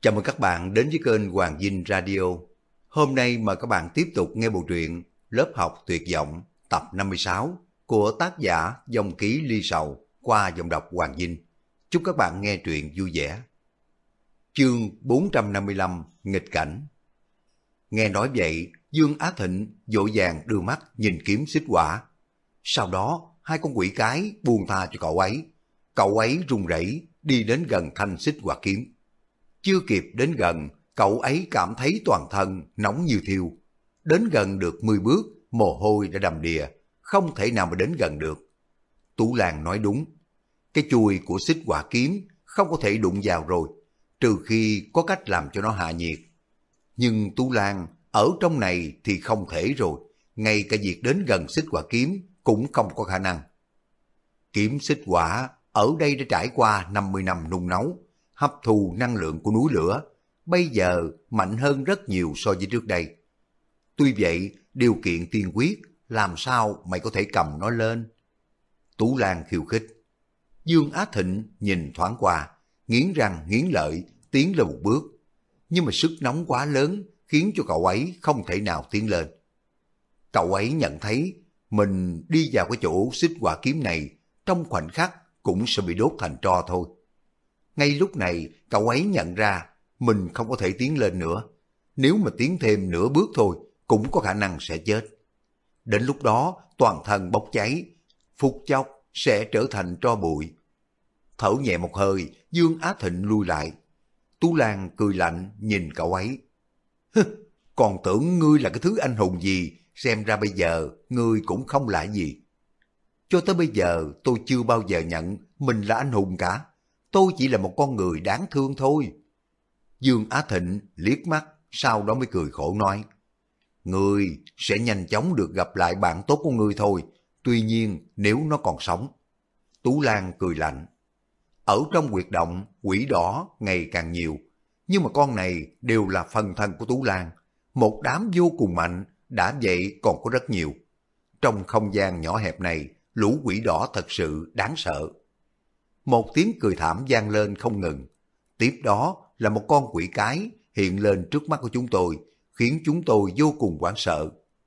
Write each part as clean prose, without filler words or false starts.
Chào mừng các bạn đến với kênh Hoàng Dinh Radio. Hôm nay mời các bạn tiếp tục nghe bộ truyện Lớp học tuyệt vọng tập 56 của tác giả Dòng Ký Ly Sầu qua giọng đọc Hoàng Dinh. Chúc các bạn nghe truyện vui vẻ. Chương 455 Nghịch cảnh. Nghe nói vậy, Dương Á Thịnh vội vàng đưa mắt nhìn kiếm xích quả. Sau đó, hai con quỷ cái buông tha cho cậu ấy. Cậu ấy run rẩy đi đến gần thanh xích quả kiếm. Chưa kịp đến gần, cậu ấy cảm thấy toàn thân nóng như thiêu. Đến gần được 10 bước, mồ hôi đã đầm đìa, không thể nào mà đến gần được. Tú Lan nói đúng, cái chuôi của xích quả kiếm không có thể đụng vào rồi, trừ khi có cách làm cho nó hạ nhiệt. Nhưng Tú Lan ở trong này thì không thể rồi, ngay cả việc đến gần xích quả kiếm cũng không có khả năng. Kiếm xích quả ở đây đã trải qua 50 năm nung nấu, hấp thu năng lượng của núi lửa, bây giờ mạnh hơn rất nhiều so với trước đây. Tuy vậy, điều kiện tiên quyết, làm sao mày có thể cầm nó lên? Tú Lan khiêu khích. Dương Á Thịnh nhìn thoáng qua, nghiến răng nghiến lợi, tiến lên một bước. Nhưng mà sức nóng quá lớn, khiến cho cậu ấy không thể nào tiến lên. Cậu ấy nhận thấy, mình đi vào cái chỗ xích quả kiếm này, trong khoảnh khắc cũng sẽ bị đốt thành tro thôi. Ngay lúc này, cậu ấy nhận ra mình không có thể tiến lên nữa. Nếu mà tiến thêm nửa bước thôi, cũng có khả năng sẽ chết. Đến lúc đó, toàn thân bốc cháy, phút chốc sẽ trở thành tro bụi. Thở nhẹ một hơi, Dương Á Thịnh lui lại. Tú Lan cười lạnh nhìn cậu ấy. Còn tưởng ngươi là cái thứ anh hùng gì, xem ra bây giờ ngươi cũng không là gì. Cho tới bây giờ tôi chưa bao giờ nhận mình là anh hùng cả. Tôi chỉ là một con người đáng thương thôi. Dương Á Thịnh liếc mắt, sau đó mới cười khổ nói. Ngươi sẽ nhanh chóng được gặp lại bạn tốt của ngươi thôi, tuy nhiên nếu nó còn sống. Tú Lan cười lạnh. Ở trong huyệt động, quỷ đỏ ngày càng nhiều, nhưng mà con này đều là phần thân của Tú Lan. Một đám vô cùng mạnh, đã vậy còn có rất nhiều. Trong không gian nhỏ hẹp này, lũ quỷ đỏ thật sự đáng sợ. Một tiếng cười thảm vang lên không ngừng. Tiếp đó là một con quỷ cái hiện lên trước mắt của chúng tôi, khiến chúng tôi vô cùng hoảng sợ.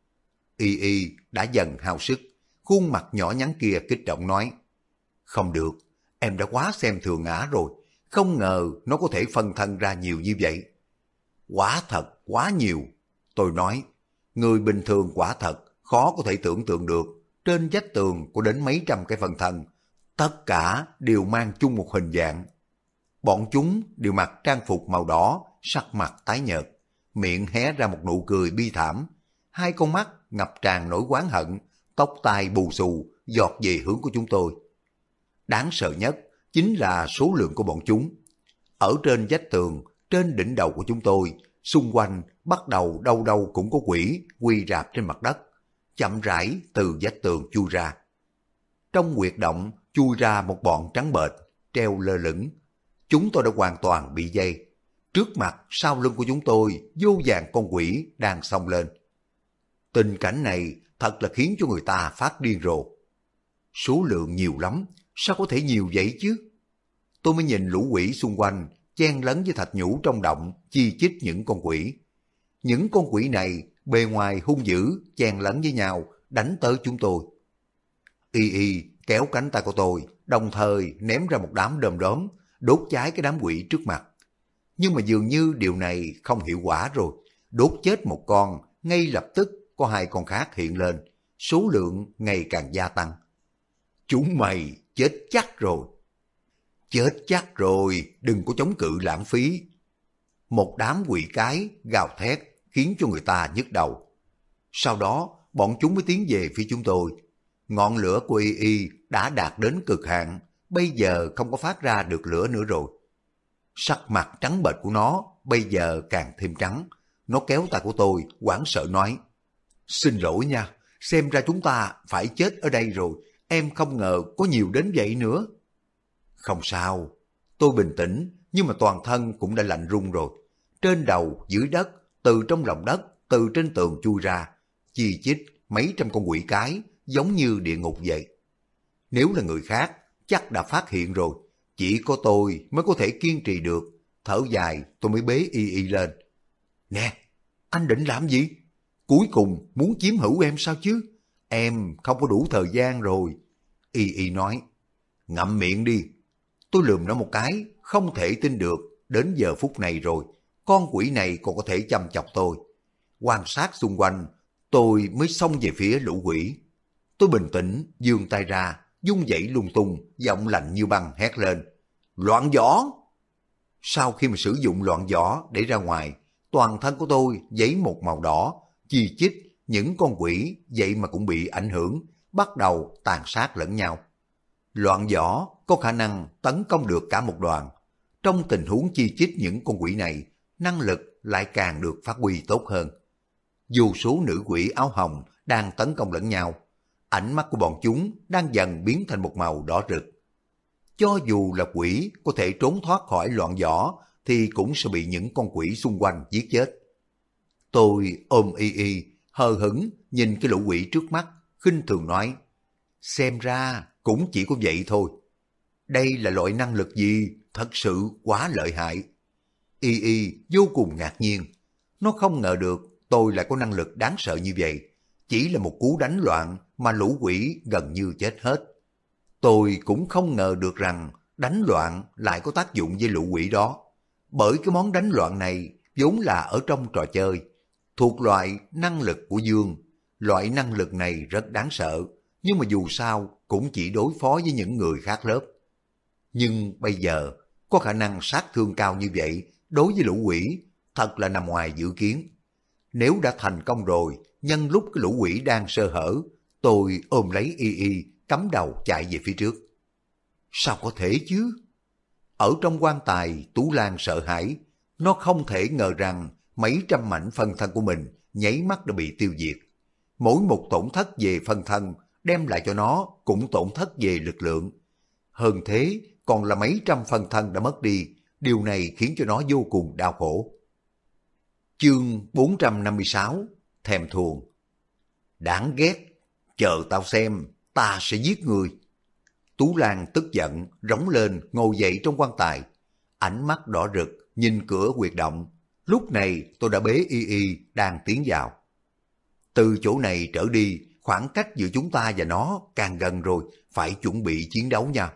Y Y đã dần hao sức, khuôn mặt nhỏ nhắn kia kích động nói. Không được, em đã quá xem thường ả rồi, không ngờ nó có thể phân thân ra nhiều như vậy. Quả thật quá nhiều, tôi nói. Người bình thường quả thật khó có thể tưởng tượng được, trên vách tường có đến mấy trăm cái phân thân, tất cả đều mang chung một hình dạng. Bọn chúng đều mặc trang phục màu đỏ, sắc mặt tái nhợt, miệng hé ra một nụ cười bi thảm, hai con mắt ngập tràn nỗi oán hận, tóc tai bù xù giọt về hướng của chúng tôi. Đáng sợ nhất chính là số lượng của bọn chúng. Ở trên vách tường, trên đỉnh đầu của chúng tôi, xung quanh bắt đầu đâu đâu cũng có quỷ quy rạp trên mặt đất, chậm rãi từ vách tường chui ra. Trong huyệt động chui ra một bọn trắng bệch, treo lơ lửng. Chúng tôi đã hoàn toàn bị dây. Trước mặt, sau lưng của chúng tôi, vô vàn con quỷ đang xông lên. Tình cảnh này thật là khiến cho người ta phát điên rồ. Số lượng nhiều lắm, sao có thể nhiều vậy chứ? Tôi mới nhìn lũ quỷ xung quanh, chen lấn với thạch nhũ trong động, chi chít những con quỷ. Những con quỷ này, bề ngoài hung dữ, chen lấn với nhau, đánh tới chúng tôi. Y Y kéo cánh tay của tôi, đồng thời ném ra một đám đom đóm, đốt cháy cái đám quỷ trước mặt. Nhưng mà dường như điều này không hiệu quả rồi. Đốt chết một con, ngay lập tức có hai con khác hiện lên, số lượng ngày càng gia tăng. Chúng mày chết chắc rồi. Chết chắc rồi, đừng có chống cự lãng phí. Một đám quỷ cái gào thét khiến cho người ta nhức đầu. Sau đó, bọn chúng mới tiến về phía chúng tôi. Ngọn lửa của Y Y đã đạt đến cực hạn, bây giờ không có phát ra được lửa nữa rồi. Sắc mặt trắng bệch của nó bây giờ càng thêm trắng. Nó kéo tay của tôi, hoảng sợ nói. Xin lỗi nha, xem ra chúng ta phải chết ở đây rồi, em không ngờ có nhiều đến vậy nữa. Không sao, tôi bình tĩnh, nhưng mà toàn thân cũng đã lạnh run rồi. Trên đầu, dưới đất, từ trong lòng đất, từ trên tường chui ra, chi chít mấy trăm con quỷ cái, giống như địa ngục vậy. Nếu là người khác, chắc đã phát hiện rồi, chỉ có tôi mới có thể kiên trì được. Thở dài tôi mới bế Y Y lên. Nè, anh định làm gì? Cuối cùng muốn chiếm hữu em sao chứ? Em không có đủ thời gian rồi. Y Y nói. Ngậm miệng đi. Tôi lườm nó một cái, không thể tin được, đến giờ phút này rồi, con quỷ này còn có thể chăm chọc tôi. Quan sát xung quanh, tôi mới xông về phía lũ quỷ. Tôi bình tĩnh, giương tay ra, vung dãy lung tung, giọng lạnh như băng hét lên. Loạn võ! Sau khi mà sử dụng loạn võ để ra ngoài, toàn thân của tôi giấy một màu đỏ, chi chít, những con quỷ vậy mà cũng bị ảnh hưởng, bắt đầu tàn sát lẫn nhau. Loạn võ có khả năng tấn công được cả một đoàn. Trong tình huống chi chít những con quỷ này, năng lực lại càng được phát huy tốt hơn. Dù số nữ quỷ áo hồng đang tấn công lẫn nhau, ánh mắt của bọn chúng đang dần biến thành một màu đỏ rực. Cho dù là quỷ có thể trốn thoát khỏi loạn võ thì cũng sẽ bị những con quỷ xung quanh giết chết. Tôi ôm Y Y, hờ hững nhìn cái lũ quỷ trước mắt, khinh thường nói, xem ra cũng chỉ có vậy thôi. Đây là loại năng lực gì, thật sự quá lợi hại. Y Y vô cùng ngạc nhiên, nó không ngờ được tôi lại có năng lực đáng sợ như vậy. Chỉ là một cú đánh loạn mà lũ quỷ gần như chết hết. Tôi cũng không ngờ được rằng đánh loạn lại có tác dụng với lũ quỷ đó. Bởi cái món đánh loạn này vốn là ở trong trò chơi, thuộc loại năng lực của Dương. Loại năng lực này rất đáng sợ, nhưng mà dù sao cũng chỉ đối phó với những người khác lớp. Nhưng bây giờ, có khả năng sát thương cao như vậy đối với lũ quỷ, thật là nằm ngoài dự kiến. Nếu đã thành công rồi, nhân lúc cái lũ quỷ đang sơ hở, tôi ôm lấy Y Y, cắm đầu chạy về phía trước. Sao có thể chứ? Ở trong quan tài, Tú Lan sợ hãi. Nó không thể ngờ rằng mấy trăm mảnh phân thân của mình nháy mắt đã bị tiêu diệt. Mỗi một tổn thất về phân thân đem lại cho nó cũng tổn thất về lực lượng. Hơn thế, còn là mấy trăm phân thân đã mất đi. Điều này khiến cho nó vô cùng đau khổ. Chương 456, thèm thuồng. Đáng ghét, chờ tao xem, ta sẽ giết người. Tú Lan tức giận, rống lên ngồi dậy trong quan tài. Ánh mắt đỏ rực, nhìn cửa huyệt động. Lúc này tôi đã bế Y Y đang tiến vào. Từ chỗ này trở đi, khoảng cách giữa chúng ta và nó càng gần rồi, phải chuẩn bị chiến đấu nha.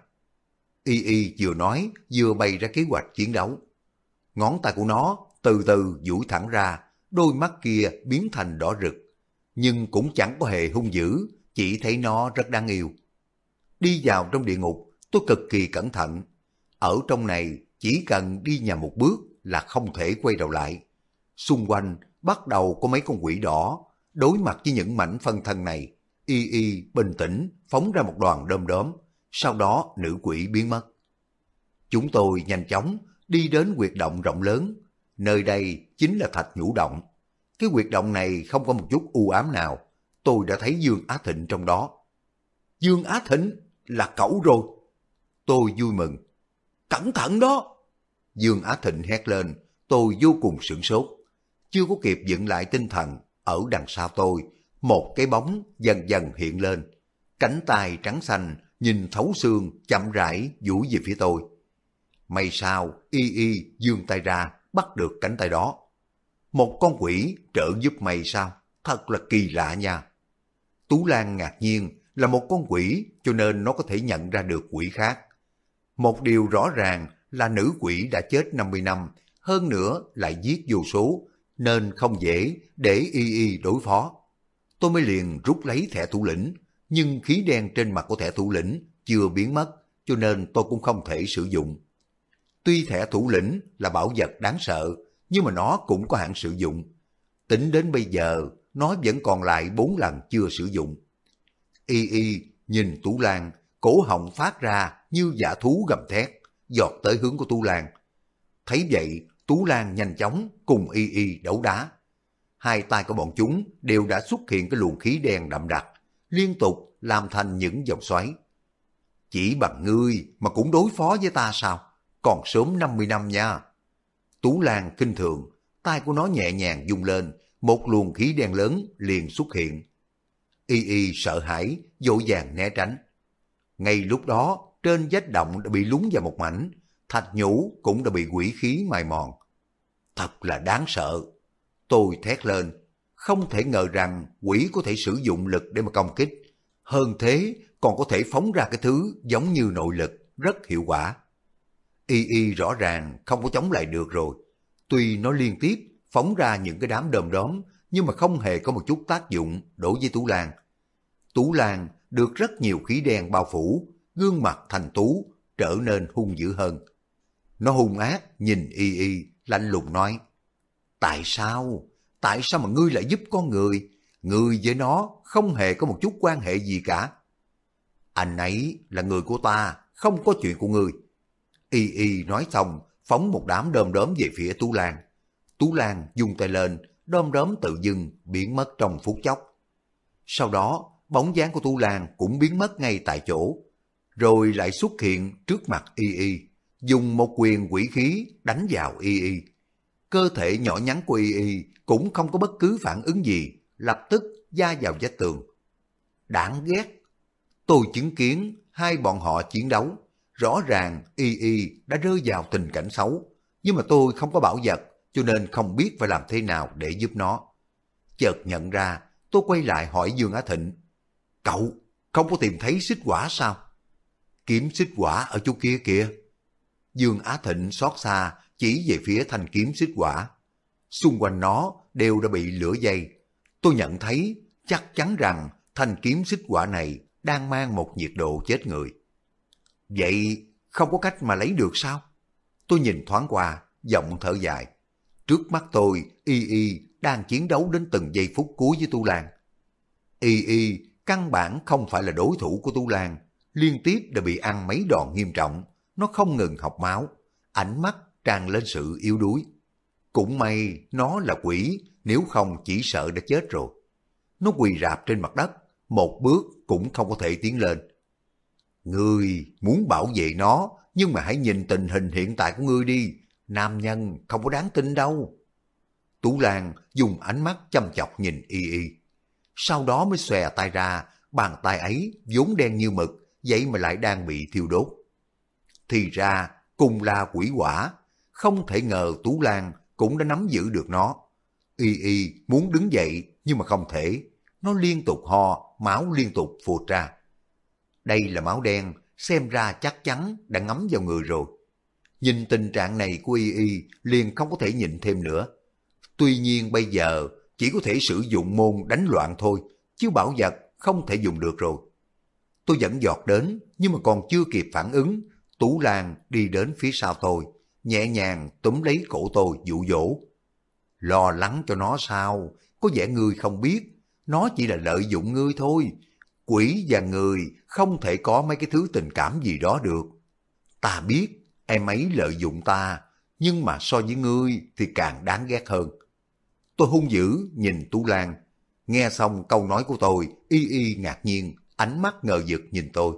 Y Y vừa nói, vừa bày ra kế hoạch chiến đấu. Ngón tay của nó từ từ duỗi thẳng ra, đôi mắt kia biến thành đỏ rực. Nhưng cũng chẳng có hề hung dữ, chỉ thấy nó rất đáng yêu. Đi vào trong địa ngục, tôi cực kỳ cẩn thận. Ở trong này, chỉ cần đi nhầm một bước là không thể quay đầu lại. Xung quanh bắt đầu có mấy con quỷ đỏ. Đối mặt với những mảnh phân thân này, Y Y bình tĩnh phóng ra một đoàn đom đóm. Sau đó nữ quỷ biến mất. Chúng tôi nhanh chóng đi đến huyệt động rộng lớn. Nơi đây chính là Thạch Nhũ Động. Cái huyệt động này không có một chút u ám nào. Tôi đã thấy Dương Á Thịnh trong đó. Dương Á Thịnh là cậu rồi. Tôi vui mừng. Cẩn thận đó. Dương Á Thịnh hét lên. Tôi vô cùng sửng sốt. Chưa có kịp dựng lại tinh thần. Ở đằng sau tôi, một cái bóng dần dần hiện lên. Cánh tay trắng xanh nhìn thấu xương chậm rãi duỗi về phía tôi. May sao Y Y giương tay ra bắt được cánh tay đó. Một con quỷ trợ giúp mày sao? Thật là kỳ lạ nha. Tú Lan ngạc nhiên là một con quỷ cho nên nó có thể nhận ra được quỷ khác. Một điều rõ ràng là nữ quỷ đã chết 50 năm, hơn nữa lại giết vô số, nên không dễ để Y Y đối phó. Tôi mới liền rút lấy thẻ thủ lĩnh, nhưng khí đen trên mặt của thẻ thủ lĩnh chưa biến mất, cho nên tôi cũng không thể sử dụng. Tuy thẻ thủ lĩnh là bảo vật đáng sợ, nhưng mà nó cũng có hạn sử dụng. Tính đến bây giờ, nó vẫn còn lại 4 lần chưa sử dụng. Y Y nhìn Tú Lan, cổ họng phát ra như dã thú gầm thét, giọt tới hướng của Tú Lan. Thấy vậy, Tú Lan nhanh chóng cùng Y Y đấu đá. Hai tay của bọn chúng đều đã xuất hiện cái luồng khí đen đậm đặc, liên tục làm thành những vòng xoáy. Chỉ bằng ngươi mà cũng đối phó với ta sao? Còn sớm 50 năm nha. Tú Lan kinh thường, tay của nó nhẹ nhàng vung lên, một luồng khí đen lớn liền xuất hiện. Y Y sợ hãi, vội vàng né tránh. Ngay lúc đó, trên vách động đã bị lún vào một mảnh, thạch nhũ cũng đã bị quỷ khí mài mòn. Thật là đáng sợ. Tôi thét lên, không thể ngờ rằng quỷ có thể sử dụng lực để mà công kích. Hơn thế, còn có thể phóng ra cái thứ giống như nội lực, rất hiệu quả. Y rõ ràng không có chống lại được rồi. Tuy nó liên tiếp phóng ra những cái đám đom đóm, nhưng mà không hề có một chút tác dụng đối với Tú Lan. Tú Lan được rất nhiều khí đen bao phủ, gương mặt thành tú trở nên hung dữ hơn. Nó hung ác nhìn Y, lạnh lùng nói: Tại sao? Tại sao mà ngươi lại giúp con người? Ngươi với nó không hề có một chút quan hệ gì cả. Anh ấy là người của ta, không có chuyện của ngươi. Y nói xong, phóng một đám đom đóm về phía Tú Lan. Tú Lan vung tay lên, đom đóm tự dưng biến mất trong phút chốc. Sau đó, bóng dáng của Tú Lan cũng biến mất ngay tại chỗ, rồi lại xuất hiện trước mặt Y, dùng một quyền quỷ khí đánh vào Y. Cơ thể nhỏ nhắn của Y cũng không có bất cứ phản ứng gì, lập tức va vào vách tường. Đáng ghét! Tôi chứng kiến hai bọn họ chiến đấu, rõ ràng Y đã rơi vào tình cảnh xấu, nhưng mà tôi không có bảo vật, cho nên không biết phải làm thế nào để giúp nó. Chợt nhận ra, tôi quay lại hỏi Dương Á Thịnh: Cậu không có tìm thấy xích quả sao? Kiếm xích quả ở chỗ kia kìa. Dương Á Thịnh xót xa chỉ về phía thanh kiếm xích quả. Xung quanh nó đều đã bị lửa dây. Tôi nhận thấy chắc chắn rằng thanh kiếm xích quả này đang mang một nhiệt độ chết người. Vậy không có cách mà lấy được sao? Tôi nhìn thoáng qua, giọng thở dài. Trước mắt tôi, Y đang chiến đấu đến từng giây phút cuối với Tu Lan. Y căn bản không phải là đối thủ của Tu Lan, liên tiếp đã bị ăn mấy đòn nghiêm trọng, nó không ngừng học máu, ánh mắt tràn lên sự yếu đuối. Cũng may nó là quỷ, nếu không chỉ sợ đã chết rồi. Nó quỳ rạp trên mặt đất, một bước cũng không có thể tiến lên. Ngươi muốn bảo vệ nó, nhưng mà hãy nhìn tình hình hiện tại của ngươi đi, nam nhân không có đáng tin đâu. Tú Lan dùng ánh mắt chăm chọc nhìn Y. Sau đó mới xòe tay ra, bàn tay ấy vốn đen như mực, vậy mà lại đang bị thiêu đốt. Thì ra cùng là quỷ quả, không thể ngờ Tú Lan cũng đã nắm giữ được nó. Y muốn đứng dậy nhưng mà không thể, nó liên tục ho, máu liên tục phụt ra. Đây là máu đen, xem ra chắc chắn đã ngấm vào người rồi. Nhìn tình trạng này của Y liền không có thể nhịn thêm nữa. Tuy nhiên bây giờ chỉ có thể sử dụng môn đánh loạn thôi, chứ bảo vật không thể dùng được rồi. Tôi dẫn giọt đến, nhưng mà còn chưa kịp phản ứng, Tú Lan đi đến phía sau tôi, nhẹ nhàng túm lấy cổ tôi dụ dỗ. Lo lắng cho nó sao? Có vẻ ngươi không biết, nó chỉ là lợi dụng ngươi thôi. Quỷ và người không thể có mấy cái thứ tình cảm gì đó được. Ta biết em ấy lợi dụng ta, nhưng mà so với ngươi thì càng đáng ghét hơn. Tôi hung dữ nhìn Tú Lan. Nghe xong câu nói của tôi, Y ngạc nhiên, ánh mắt ngờ vực nhìn tôi.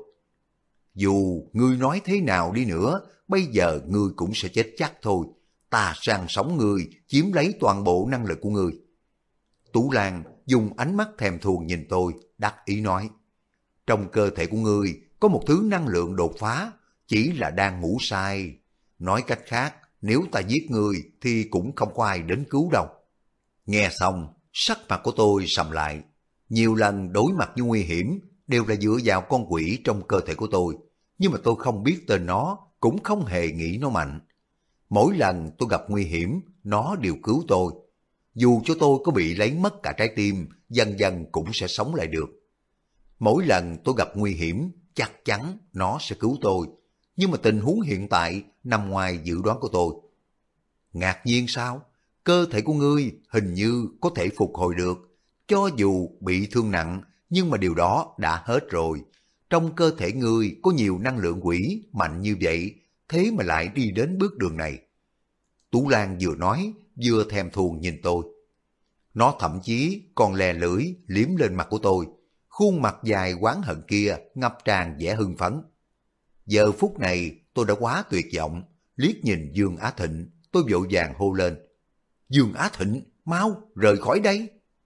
Dù ngươi nói thế nào đi nữa, bây giờ ngươi cũng sẽ chết chắc thôi. Ta sang sống ngươi, chiếm lấy toàn bộ năng lực của ngươi. Tú Lan dùng ánh mắt thèm thuồng nhìn tôi, đắc ý nói. Trong cơ thể của ngươi có một thứ năng lượng đột phá, chỉ là đang ngủ say. Nói cách khác, nếu ta giết ngươi thì cũng không có ai đến cứu đâu. Nghe xong, sắc mặt của tôi sầm lại. Nhiều lần đối mặt với nguy hiểm đều là dựa vào con quỷ trong cơ thể của tôi. Nhưng mà tôi không biết tên nó, cũng không hề nghĩ nó mạnh. Mỗi lần tôi gặp nguy hiểm, nó đều cứu tôi. Dù cho tôi có bị lấy mất cả trái tim, dần dần cũng sẽ sống lại được. Mỗi lần tôi gặp nguy hiểm, chắc chắn nó sẽ cứu tôi. Nhưng mà tình huống hiện tại nằm ngoài dự đoán của tôi. Ngạc nhiên sao? Cơ thể của ngươi hình như có thể phục hồi được. Cho dù bị thương nặng, nhưng mà điều đó đã hết rồi. Trong cơ thể ngươi có nhiều năng lượng quỷ mạnh như vậy, thế mà lại đi đến bước đường này. Tú Lan vừa nói, vừa thèm thuồng nhìn tôi. Nó thậm chí còn lè lưỡi liếm lên mặt của tôi. Khuôn mặt dài oán hận kia ngập tràn vẻ hưng phấn. Giờ phút này tôi đã quá tuyệt vọng, liếc nhìn Dương Á Thịnh, tôi vội vàng hô lên. Dương Á Thịnh, mau rời khỏi đây.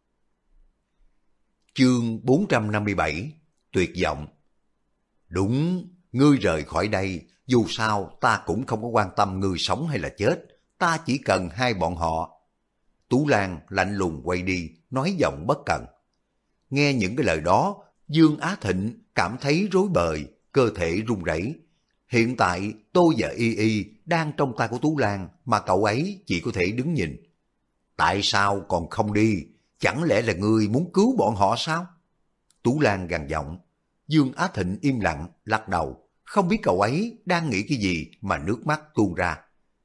Chương 457, tuyệt vọng. Đúng, ngươi rời khỏi đây, Dù sao ta cũng không có quan tâm người sống hay là chết, ta chỉ cần hai bọn họ. Tú Lan lạnh lùng quay đi, nói giọng bất cần. Nghe những cái lời đó, Dương Á Thịnh cảm thấy rối bời, cơ thể run rẩy. Hiện tại tôi và Y Y đang trong tay của Tú Lan mà cậu ấy chỉ có thể đứng nhìn. Tại sao còn không đi? Chẳng lẽ là ngươi muốn cứu bọn họ sao? Tú Lan gằn giọng. Dương Á Thịnh im lặng, lắc đầu. Không biết cậu ấy đang nghĩ cái gì mà nước mắt tuôn ra.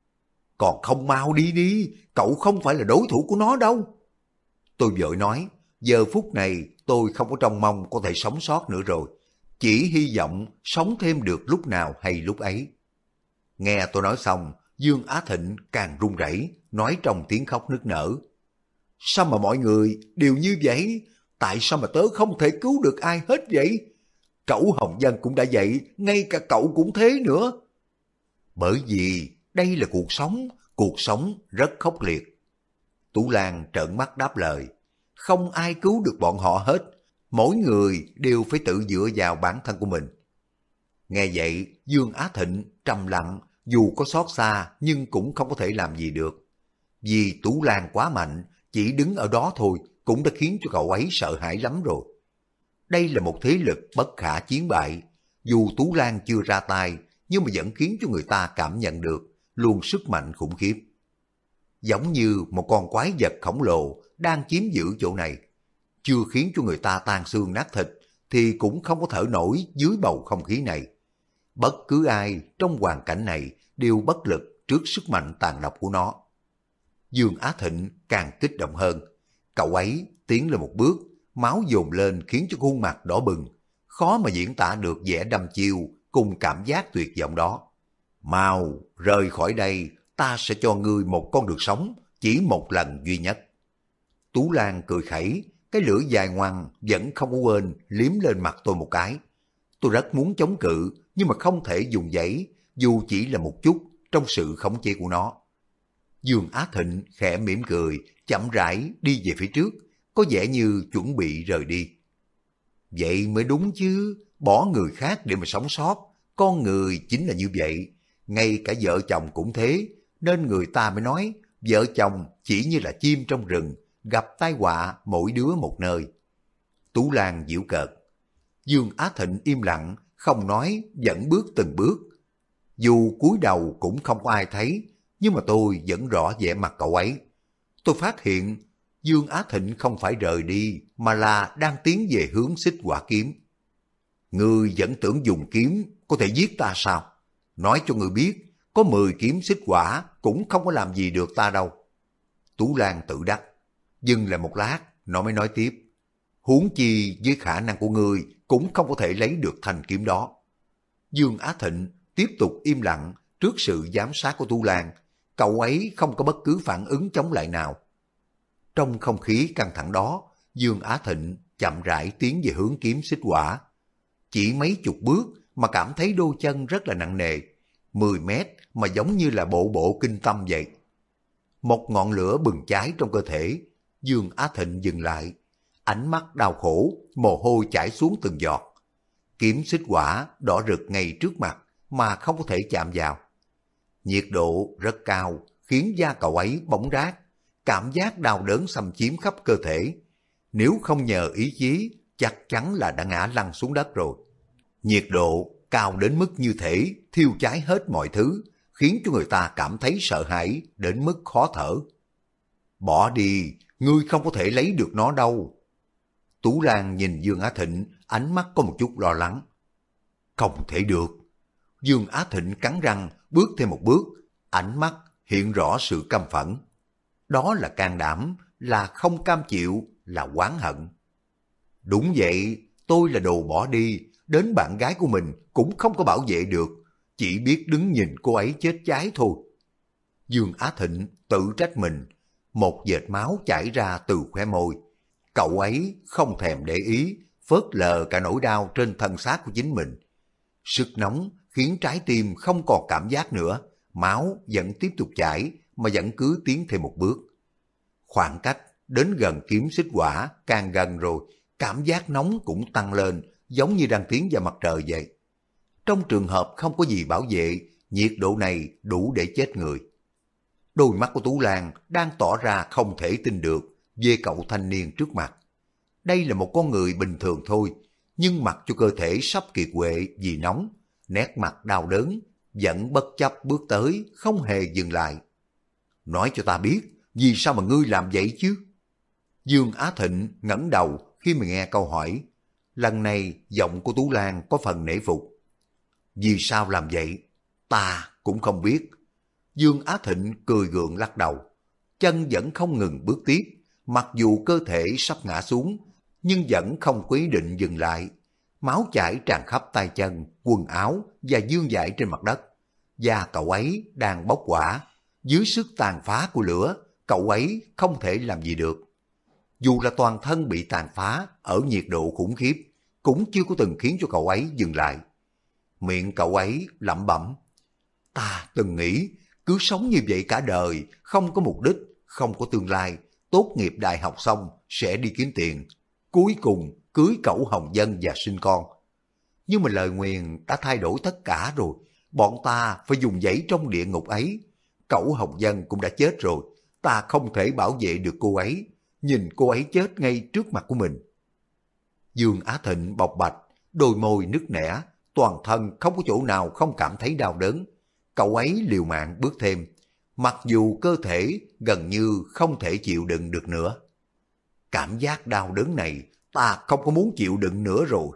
Còn không mau đi đi, cậu không phải là đối thủ của nó đâu. Tôi vội nói, giờ phút này tôi không có trông mong có thể sống sót nữa rồi. Chỉ hy vọng sống thêm được lúc nào hay lúc ấy. Nghe tôi nói xong, Dương Á Thịnh càng run rẩy, nói trong tiếng khóc nức nở. Sao mà mọi người đều như vậy? Tại sao mà tớ không thể cứu được ai hết vậy? Cậu Hồng Vân cũng đã vậy, ngay cả cậu cũng thế nữa. Bởi vì đây là cuộc sống rất khốc liệt. Tú Lan trợn mắt đáp lời, không ai cứu được bọn họ hết, mỗi người đều phải tự dựa vào bản thân của mình. Nghe vậy, Dương Á Thịnh trầm lặng, dù có xót xa nhưng cũng không có thể làm gì được. Vì Tú Lan quá mạnh, chỉ đứng ở đó thôi cũng đã khiến cho cậu ấy sợ hãi lắm rồi. Đây là một thế lực bất khả chiến bại, dù Tú Lan chưa ra tay nhưng mà vẫn khiến cho người ta cảm nhận được luồng sức mạnh khủng khiếp. Giống như một con quái vật khổng lồ đang chiếm giữ chỗ này, chưa khiến cho người ta tan xương nát thịt thì cũng không có thở nổi dưới bầu không khí này. Bất cứ ai trong hoàn cảnh này đều bất lực trước sức mạnh tàn độc của nó. Dương Á Thịnh càng kích động hơn. Cậu ấy tiến lên một bước, máu dồn lên khiến cho khuôn mặt đỏ bừng, khó mà diễn tả được vẻ đăm chiêu cùng cảm giác tuyệt vọng đó. Mau rời khỏi đây, ta sẽ cho ngươi một con đường sống, chỉ một lần duy nhất. Tú Lan cười khẩy, cái lưỡi dài ngoằng vẫn không có quên liếm lên mặt tôi một cái. Tôi rất muốn chống cự, nhưng mà không thể dùng giấy, dù chỉ là một chút trong sự khống chế của nó. Dương Á Thịnh khẽ mỉm cười, chậm rãi đi về phía trước, có vẻ như chuẩn bị rời đi. Vậy mới đúng chứ, bỏ người khác để mà sống sót, con người chính là như vậy, ngay cả vợ chồng cũng thế, nên người ta mới nói vợ chồng chỉ như là chim trong rừng, gặp tai họa mỗi đứa một nơi. Tú Lan giễu cợt. Dương Á Thịnh im lặng, không nói, dẫn bước từng bước. Dù cúi đầu cũng không có ai thấy, nhưng mà tôi vẫn rõ vẻ mặt cậu ấy. Tôi phát hiện Dương Á Thịnh không phải rời đi, mà là đang tiến về hướng xích hỏa kiếm. Ngươi vẫn tưởng dùng kiếm có thể giết ta sao? Nói cho ngươi biết, có 10 kiếm xích hỏa cũng không có làm gì được ta đâu. Tú Lan tự đắc. Dừng lại một lát, nó mới nói tiếp. Huống chi với khả năng của ngươi cũng không có thể lấy được thanh kiếm đó. Dương Á Thịnh tiếp tục im lặng trước sự giám sát của Tú Lan. Cậu ấy không có bất cứ phản ứng chống lại nào. Trong không khí căng thẳng đó, Dương Á Thịnh chậm rãi tiến về hướng kiếm xích hỏa. Chỉ mấy chục bước mà cảm thấy đôi chân rất là nặng nề, 10 mét mà giống như là bộ bộ kinh tâm vậy. Một ngọn lửa bừng cháy trong cơ thể, Dương Á Thịnh dừng lại, ánh mắt đau khổ, mồ hôi chảy xuống từng giọt. Kiếm xích hỏa đỏ rực ngay trước mặt mà không có thể chạm vào. Nhiệt độ rất cao khiến da cậu ấy bỏng rát, cảm giác đau đớn xâm chiếm khắp cơ thể. Nếu không nhờ ý chí, chắc chắn là đã ngã lăn xuống đất rồi. Nhiệt độ cao đến mức như thể thiêu cháy hết mọi thứ, khiến cho người ta cảm thấy sợ hãi đến mức khó thở. Bỏ đi, ngươi không có thể lấy được nó đâu. Tú Lan nhìn Dương Á Thịnh, ánh mắt có một chút lo lắng. Không thể được. Dương Á Thịnh cắn răng, bước thêm một bước, ánh mắt hiện rõ sự căm phẫn. Đó là can đảm, là không cam chịu, là oán hận. Đúng vậy, tôi là đồ bỏ đi, đến bạn gái của mình cũng không có bảo vệ được, chỉ biết đứng nhìn cô ấy chết cháy thôi. Dương Á Thịnh tự trách mình, một vệt máu chảy ra từ khóe môi. Cậu ấy không thèm để ý, phớt lờ cả nỗi đau trên thân xác của chính mình. Sức nóng khiến trái tim không còn cảm giác nữa, máu vẫn tiếp tục chảy mà vẫn cứ tiến thêm một bước. Khoảng cách đến gần kiếm xích hỏa càng gần rồi, cảm giác nóng cũng tăng lên, giống như đang tiến vào mặt trời vậy. trong trường hợp không có gì bảo vệ, nhiệt độ này đủ để chết người. Đôi mắt của Tú Lan đang tỏ ra không thể tin được về cậu thanh niên trước mặt. Đây là một con người bình thường thôi, nhưng mặc cho cơ thể sắp kiệt quệ vì nóng, nét mặt đau đớn, vẫn bất chấp bước tới, không hề dừng lại. Nói cho ta biết, vì sao mà ngươi làm vậy chứ? Dương Á Thịnh ngẩng đầu khi mà nghe câu hỏi. Lần này giọng của Tú Lan có phần nể phục. Vì sao làm vậy? Ta cũng không biết. Dương Á Thịnh cười gượng lắc đầu. Chân vẫn không ngừng bước tiếp, mặc dù cơ thể sắp ngã xuống, nhưng vẫn không có ý định dừng lại. Máu chảy tràn khắp tay chân, quần áo và vương vãi trên mặt đất. Da cậu ấy đang bốc hỏa. Dưới sức tàn phá của lửa, cậu ấy không thể làm gì được. Dù là toàn thân bị tàn phá ở nhiệt độ khủng khiếp, cũng chưa có từng khiến cho cậu ấy dừng lại. Miệng cậu ấy lẩm bẩm. Ta từng nghĩ cứ sống như vậy cả đời, không có mục đích, không có tương lai, tốt nghiệp đại học xong sẽ đi kiếm tiền. Cuối cùng cưới cậu Hồng Vân và sinh con. Nhưng mà lời nguyền đã thay đổi tất cả rồi. Bọn ta phải dùng dãy trong địa ngục ấy. Cậu Hồng Vân cũng đã chết rồi. Ta không thể bảo vệ được cô ấy. Nhìn cô ấy chết ngay trước mặt của mình. Dương Á Thịnh bộc bạch, đôi môi nứt nẻ, toàn thân không có chỗ nào không cảm thấy đau đớn. Cậu ấy liều mạng bước thêm, mặc dù cơ thể gần như không thể chịu đựng được nữa. Cảm giác đau đớn này ta không có muốn chịu đựng nữa rồi.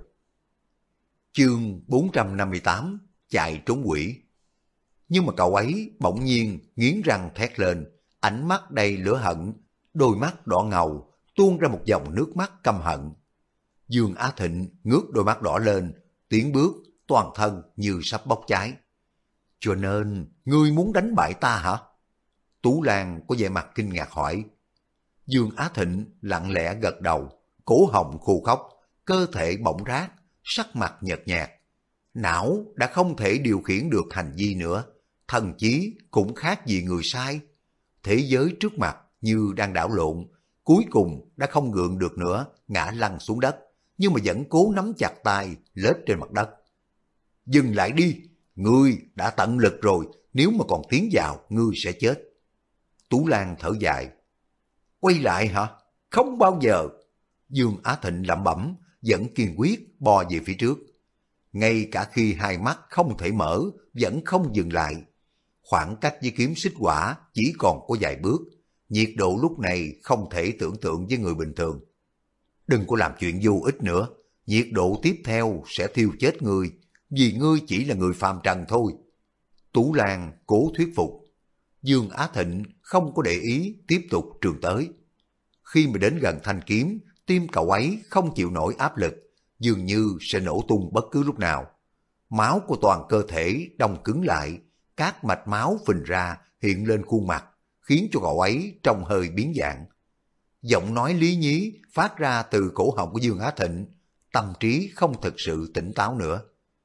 Chương 458, chạy trốn quỷ. Nhưng mà cậu ấy bỗng nhiên nghiến răng thét lên, ánh mắt đầy lửa hận, đôi mắt đỏ ngầu, tuôn ra một dòng nước mắt căm hận. Dương Á Thịnh ngước đôi mắt đỏ lên, tiến bước, toàn thân như sắp bốc cháy. Cho nên, ngươi muốn đánh bại ta hả? Tú Lan có vẻ mặt kinh ngạc hỏi. Dương Á Thịnh lặng lẽ gật đầu, cổ họng khô khốc, cơ thể bỗng rát, sắc mặt nhợt nhạt. Não đã không thể điều khiển được hành vi nữa, thần chí cũng khác gì người sai. Thế giới trước mặt như đang đảo lộn, cuối cùng đã không gượng được nữa, ngã lăn xuống đất, nhưng mà vẫn cố nắm chặt tay, lết trên mặt đất. Dừng lại đi, ngươi đã tận lực rồi, nếu mà còn tiến vào, ngươi sẽ chết. Tú Lan thở dài. Quay lại hả? Không bao giờ. Dương Á Thịnh lẩm bẩm, vẫn kiên quyết bò về phía trước. Ngay cả khi hai mắt không thể mở, vẫn không dừng lại. Khoảng cách với kiếm xích hỏa chỉ còn có vài bước. Nhiệt độ lúc này không thể tưởng tượng với người bình thường. Đừng có làm chuyện vô ích nữa. Nhiệt độ tiếp theo sẽ thiêu chết ngươi, vì ngươi chỉ là người phàm trần thôi. Tú Lan cố thuyết phục. Dương Á Thịnh không có để ý, tiếp tục trường tới. Khi mà đến gần thanh kiếm, tim cậu ấy không chịu nổi áp lực, dường như sẽ nổ tung bất cứ lúc nào. Máu của toàn cơ thể đông cứng lại, các mạch máu phình ra hiện lên khuôn mặt, khiến cho cậu ấy trông hơi biến dạng. Giọng nói lý nhí phát ra từ cổ họng của Dương Á Thịnh, tâm trí không thực sự tỉnh táo nữa.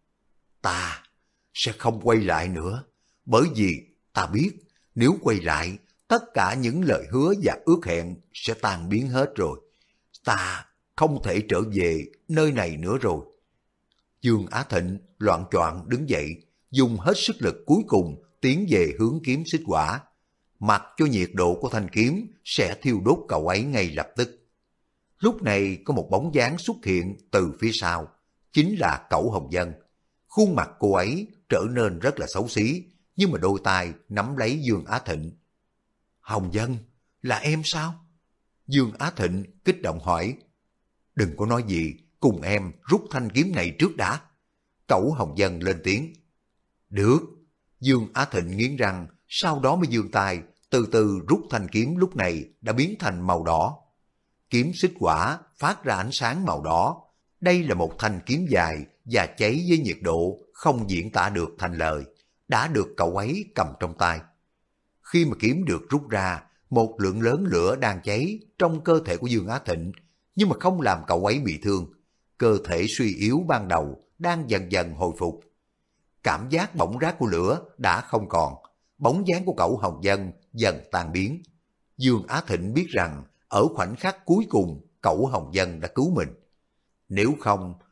Ta sẽ không quay lại nữa, bởi vì ta biết nếu quay lại, tất cả những lời hứa và ước hẹn sẽ tan biến hết rồi. Ta không thể trở về nơi này nữa rồi. Dương Á Thịnh loạng choạng đứng dậy, dùng hết sức lực cuối cùng tiến về hướng kiếm xích hỏa. Mặc cho nhiệt độ của thanh kiếm sẽ thiêu đốt cậu ấy ngay lập tức. Lúc này có một bóng dáng xuất hiện từ phía sau, chính là Cẩu Hồng Vân. Khuôn mặt cô ấy trở nên rất là xấu xí, nhưng mà đôi tay nắm lấy Dương Á Thịnh. Hồng Vân, là em sao? Dương Á Thịnh kích động hỏi. Đừng có nói gì, cùng em rút thanh kiếm này trước đã. Cẩu Hồng Vân lên tiếng. Được. Dương Á Thịnh nghiến răng, sau đó mới giương tay, từ từ rút thanh kiếm lúc này đã biến thành màu đỏ. Kiếm xích hỏa phát ra ánh sáng màu đỏ. Đây là một thanh kiếm dài và cháy với nhiệt độ không diễn tả được thành lời, đã được cậu ấy cầm trong tay. Khi mà kiếm được rút ra, một lượng lớn lửa đang cháy trong cơ thể của Dương Á Thịnh, nhưng mà không làm cậu ấy bị thương. Cơ thể suy yếu ban đầu đang dần dần hồi phục. Cảm giác bỏng rát của lửa đã không còn, bóng dáng của Cẩu Hồng Vân dần tan biến. Dương Á Thịnh biết rằng ở khoảnh khắc cuối cùng Cẩu Hồng Vân đã cứu mình. Nếu không,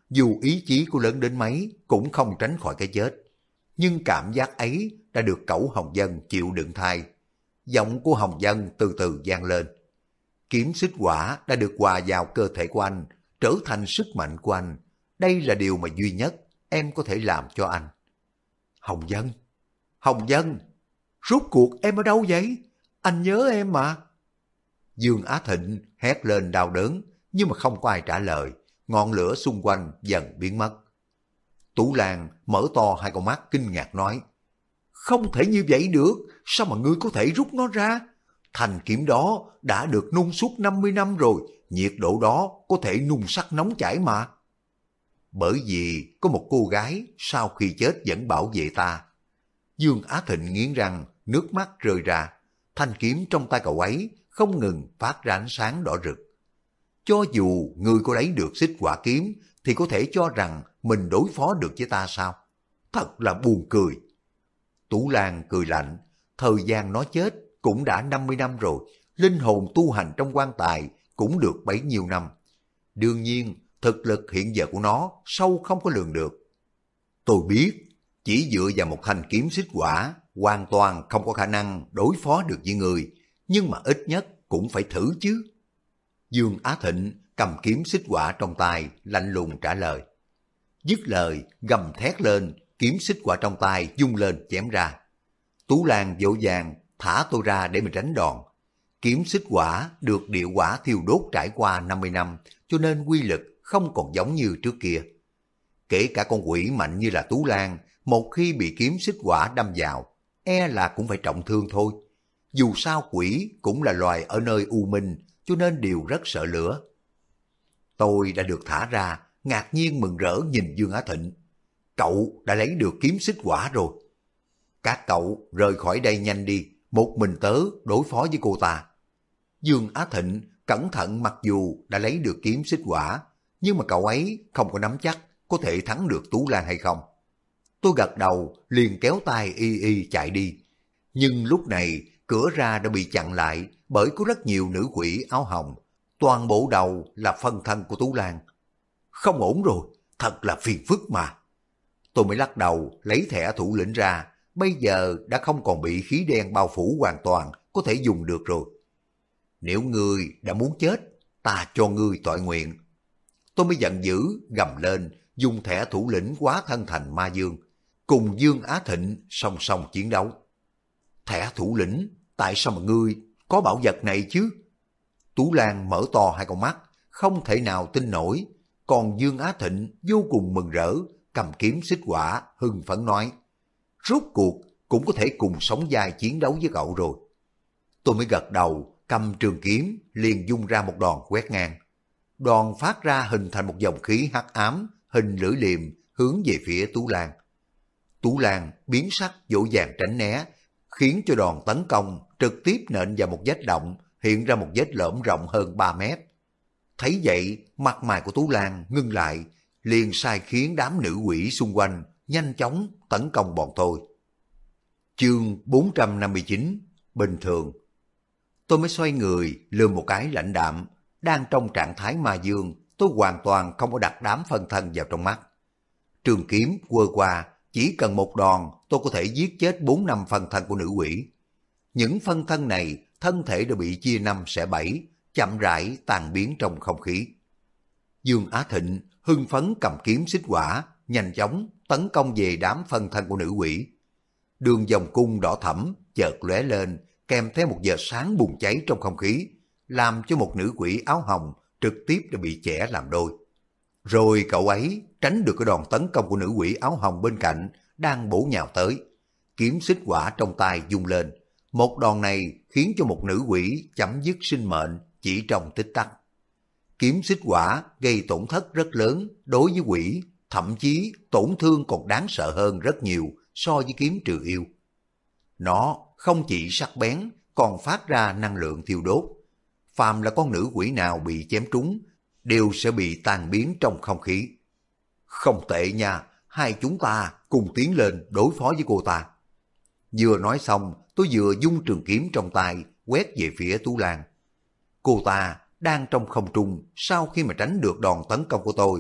Dù ý chí của lớn đến mấy cũng không tránh khỏi cái chết. Nhưng cảm giác ấy đã được cẩu Hồng Dân chịu đựng thay. Giọng của Hồng Dân từ từ vang lên. Kiếm xích quả đã được hòa vào cơ thể của anh, trở thành sức mạnh của anh. Đây là điều mà duy nhất em có thể làm cho anh. Hồng Dân! Hồng Dân! Rốt cuộc em ở đâu vậy? Anh nhớ em mà. Dương Á Thịnh hét lên đau đớn, nhưng mà không có ai trả lời. Ngọn lửa xung quanh dần biến mất. Tú Lan mở to hai con mắt kinh ngạc nói, không thể như vậy được, sao mà ngươi có thể rút nó ra? Thanh kiếm đó đã được nung suốt 50 năm rồi, nhiệt độ đó có thể nung sắt nóng chảy mà. Bởi vì có một cô gái sau khi chết vẫn bảo vệ ta. Dương Á Thịnh nghiến răng, nước mắt rơi ra. Thanh kiếm trong tay cậu ấy không ngừng phát ra ánh sáng đỏ rực. Cho dù ngươi có lấy được xích hỏa kiếm thì có thể cho rằng mình đối phó được với ta sao? Thật là buồn cười. Tú Lan cười lạnh, thời gian nó chết cũng đã 50 năm rồi, linh hồn tu hành trong quan tài cũng được bấy nhiêu năm. Đương nhiên, thực lực hiện giờ của nó sâu không có lường được. Tôi biết, chỉ dựa vào một thanh kiếm xích hỏa, hoàn toàn không có khả năng đối phó được với người, nhưng mà ít nhất cũng phải thử chứ. Dương Á Thịnh cầm kiếm xích hỏa trong tay, lạnh lùng trả lời. Dứt lời, gầm thét lên, kiếm xích hỏa trong tay vung lên chém ra. Tú Lan vội vàng thả tôi ra để mình tránh đòn. Kiếm xích hỏa được địa hỏa thiêu đốt trải qua 50 năm, cho nên quy lực không còn giống như trước kia. Kể cả con quỷ mạnh như là Tú Lan, một khi bị kiếm xích hỏa đâm vào, e là cũng phải trọng thương thôi. Dù sao quỷ cũng là loài ở nơi u minh, cho nên đều rất sợ lửa. Tôi đã được thả ra, ngạc nhiên mừng rỡ nhìn Dương Á Thịnh. Cậu đã lấy được kiếm xích hỏa rồi. Các cậu rời khỏi đây nhanh đi, một mình tớ đối phó với cô ta. Dương Á Thịnh cẩn thận, mặc dù đã lấy được kiếm xích hỏa, nhưng mà cậu ấy không có nắm chắc có thể thắng được Tú Lan hay không. Tôi gật đầu liền kéo tay y y chạy đi. Nhưng lúc này cửa ra đã bị chặn lại bởi có rất nhiều nữ quỷ áo hồng. Toàn bộ đầu là phân thân của Tú Lan. Không ổn rồi, thật là phiền phức mà. Tôi mới lắc đầu lấy thẻ thủ lĩnh ra, bây giờ đã không còn bị khí đen bao phủ hoàn toàn, có thể dùng được rồi. Nếu ngươi đã muốn chết, ta cho ngươi toại nguyện. Tôi mới giận dữ gầm lên, dùng thẻ thủ lĩnh hóa thân thành ma dương, cùng Dương Á Thịnh song song chiến đấu. Thẻ thủ lĩnh, tại sao mà ngươi có bảo vật này chứ? Tú Lan mở to hai con mắt, không thể nào tin nổi. Còn Dương Á Thịnh vô cùng mừng rỡ, cầm kiếm xích hỏa, hưng phấn nói, rốt cuộc cũng có thể cùng sống vai chiến đấu với cậu rồi. Tôi mới gật đầu, cầm trường kiếm, liền dung ra một đòn quét ngang. Đòn phát ra hình thành một dòng khí hắc ám, hình lưỡi liềm, hướng về phía Tú Lan. Tú Lan biến sắc vội vàng tránh né, khiến cho đòn tấn công trực tiếp nện vào một vết động, hiện ra một vết lõm rộng hơn 3 mét. Thấy vậy, mặt mày của Tú Lan ngưng lại, liền sai khiến đám nữ quỷ xung quanh nhanh chóng tấn công bọn tôi. Chương 459, bình thường. Tôi mới xoay người, lườm một cái lãnh đạm. Đang trong trạng thái ma dương, tôi hoàn toàn không có đặt đám phân thân vào trong mắt. Trường kiếm quơ qua, chỉ cần một đòn tôi có thể giết chết 4-5 phân thân của nữ quỷ. Những phân thân này, thân thể đã bị chia 5 xẻ 7, chậm rãi tan biến trong không khí. Dương Á Thịnh hưng phấn cầm kiếm xích hỏa, nhanh chóng tấn công về đám phân thân của nữ quỷ. Đường vòng cung đỏ thẫm chợt lóe lên, kèm theo một vệt sáng bùng cháy trong không khí, làm cho một nữ quỷ áo hồng trực tiếp đã bị chẻ làm đôi. Rồi cậu ấy tránh được cái đòn tấn công của nữ quỷ áo hồng bên cạnh đang bổ nhào tới. Kiếm xích hỏa trong tay vung lên. Một đòn này khiến cho một nữ quỷ chấm dứt sinh mệnh chỉ trong tích tắc. Kiếm xích hỏa gây tổn thất rất lớn đối với quỷ, thậm chí tổn thương còn đáng sợ hơn rất nhiều so với kiếm trừ yêu. Nó không chỉ sắc bén, còn phát ra năng lượng thiêu đốt. Phàm là con nữ quỷ nào bị chém trúng, đều sẽ bị tan biến trong không khí. Không tệ nha, hai chúng ta cùng tiến lên đối phó với cô ta. Vừa nói xong, tôi vừa dung trường kiếm trong tay, quét về phía Tú Lan. Cô ta đang trong không trung, sau khi mà tránh được đòn tấn công của tôi,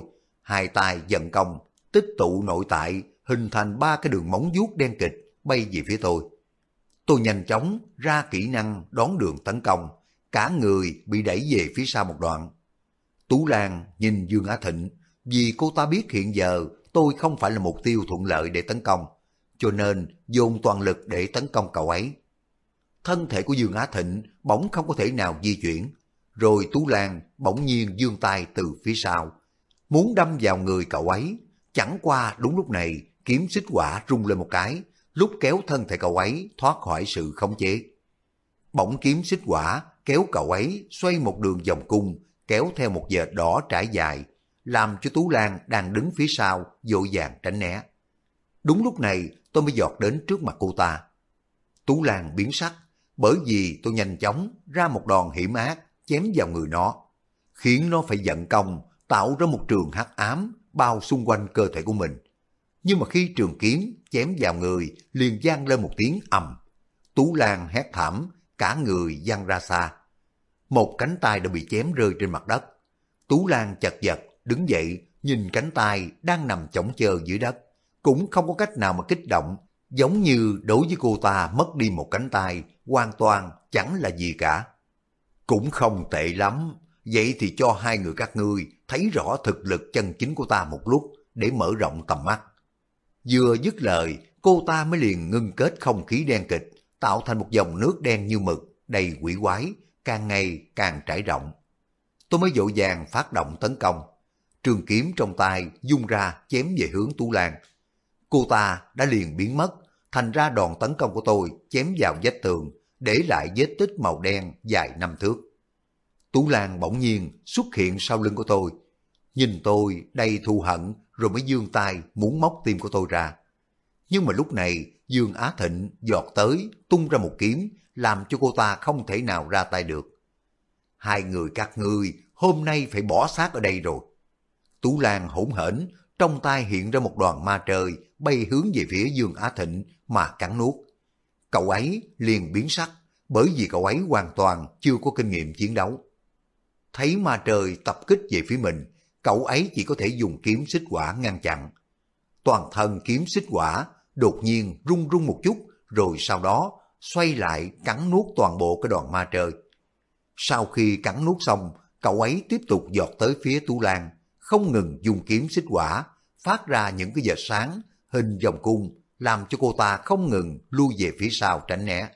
hai tay giận công, tích tụ nội tại, hình thành ba cái đường móng vuốt đen kịt bay về phía tôi. Tôi nhanh chóng ra kỹ năng đón đường tấn công, cả người bị đẩy về phía sau một đoạn. Tú Lan nhìn Dương Á Thịnh, vì cô ta biết hiện giờ tôi không phải là mục tiêu thuận lợi để tấn công, cho nên dồn toàn lực để tấn công cậu ấy. Thân thể của Dương Á Thịnh bỗng không có thể nào di chuyển, rồi Tú Lan bỗng nhiên giương tay từ phía sau, muốn đâm vào người cậu ấy. Chẳng qua đúng lúc này kiếm xích hỏa rung lên một cái, lúc kéo thân thể cậu ấy thoát khỏi sự khống chế. Bỗng kiếm xích hỏa kéo cậu ấy xoay một đường vòng cung, kéo theo một vệt đỏ trải dài, làm cho Tú Lan đang đứng phía sau vội vàng tránh né. Đúng lúc này tôi mới giọt đến trước mặt cô ta. Tú Lan biến sắc, bởi vì tôi nhanh chóng ra một đòn hiểm ác chém vào người nó, khiến nó phải giận công, tạo ra một trường hắc ám bao xung quanh cơ thể của mình. Nhưng mà khi trường kiếm chém vào người liền vang lên một tiếng ầm. Tú Lan hét thảm, cả người văng ra xa. Một cánh tay đã bị chém rơi trên mặt đất. Tú Lan chật vật đứng dậy, nhìn cánh tay đang nằm chõng chơ dưới đất, cũng không có cách nào mà kích động, giống như đối với cô ta mất đi một cánh tay hoàn toàn chẳng là gì cả. Cũng không tệ lắm, vậy thì cho hai người các ngươi thấy rõ thực lực chân chính của ta một lúc để mở rộng tầm mắt. Vừa dứt lời, cô ta mới liền ngưng kết không khí đen kịch, tạo thành một dòng nước đen như mực, đầy quỷ quái, càng ngày càng trải rộng. Tôi mới vội vàng phát động tấn công. Trường kiếm trong tay vung ra chém về hướng Tú Lan. Cô ta đã liền biến mất, thành ra đòn tấn công của tôi chém vào vách tường, để lại vết tích màu đen dài 5 thước. Tú Lan bỗng nhiên xuất hiện sau lưng của tôi, nhìn tôi đầy thù hận, rồi mới giương tay muốn móc tim của tôi ra. Nhưng mà lúc này Dương Á Thịnh giọt tới, tung ra một kiếm, làm cho cô ta không thể nào ra tay được. Hai người các ngươi hôm nay phải bỏ xác ở đây rồi. Tú Lan hỗn hển, trong tay hiện ra một đoàn ma trời bay hướng về phía Dương Á Thịnh mà cắn nuốt. Cậu ấy liền biến sắc, bởi vì cậu ấy hoàn toàn chưa có kinh nghiệm chiến đấu. Thấy ma trời tập kích về phía mình, cậu ấy chỉ có thể dùng kiếm xích hỏa ngăn chặn. Toàn thân kiếm xích hỏa đột nhiên rung rung một chút, rồi sau đó xoay lại cắn nuốt toàn bộ cái đoàn ma trời. Sau khi cắn nuốt xong, cậu ấy tiếp tục giọt tới phía Tú Lan, không ngừng dùng kiếm xích hỏa, phát ra những cái vệt sáng, hình vòng cung, làm cho cô ta không ngừng lui về phía sau tránh né.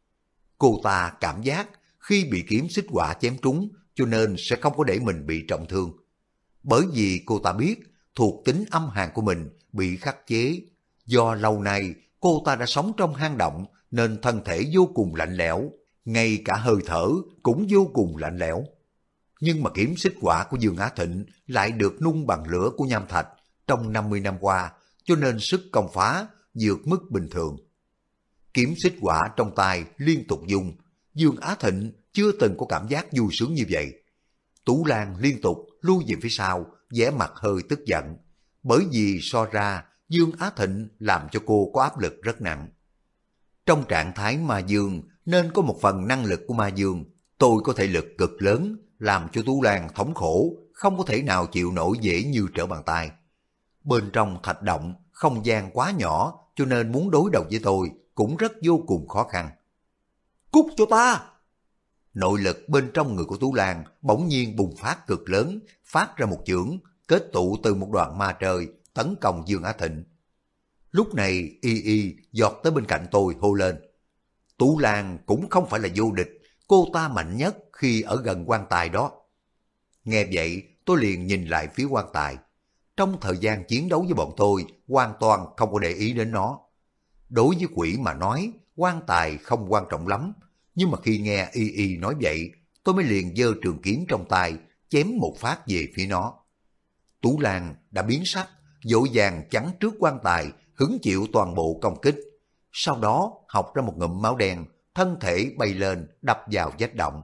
Cô ta cảm giác khi bị kiếm xích hỏa chém trúng, cho nên sẽ không có để mình bị trọng thương. Bởi vì cô ta biết thuộc tính âm hàn của mình bị khắc chế. Do lâu nay cô ta đã sống trong hang động nên thân thể vô cùng lạnh lẽo, ngay cả hơi thở cũng vô cùng lạnh lẽo. Nhưng mà kiếm xích hỏa của Dương Á Thịnh lại được nung bằng lửa của nham thạch trong 50 năm qua, cho nên sức công phá vượt mức bình thường. Kiếm xích hỏa trong tay liên tục dùng, Dương Á Thịnh chưa từng có cảm giác vui sướng như vậy. Tú Lan liên tục lui về phía sau, vẻ mặt hơi tức giận, bởi vì so ra Dương Á Thịnh làm cho cô có áp lực rất nặng. Trong trạng thái ma dương nên có một phần năng lực của ma dương, tôi có thể lực cực lớn, làm cho Tú Lan thống khổ, không có thể nào chịu nổi dễ như trở bàn tay. Bên trong thạch động, không gian quá nhỏ, cho nên muốn đối đầu với tôi cũng rất vô cùng khó khăn. Cút cho ta! Nội lực bên trong người của Tú Lan bỗng nhiên bùng phát cực lớn, phát ra một chưởng, kết tụ từ một đoàn ma trời, tấn công Dương Á Thịnh. Lúc này Y Y giọt tới bên cạnh tôi hô lên. Tú Lan cũng không phải là vô địch, cô ta mạnh nhất khi ở gần quan tài đó. Nghe vậy tôi liền nhìn lại phía quan tài. Trong thời gian chiến đấu với bọn tôi, hoàn toàn không có để ý đến nó. Đối với quỷ mà nói, quan tài không quan trọng lắm, nhưng mà khi nghe Y Y nói vậy, tôi mới liền giơ trường kiếm trong tay, chém một phát về phía nó. Tú Lan đã biến sắc, vội vàng chắn trước quan tài, hứng chịu toàn bộ công kích. Sau đó học ra một ngụm máu đen, thân thể bay lên đập vào vách động.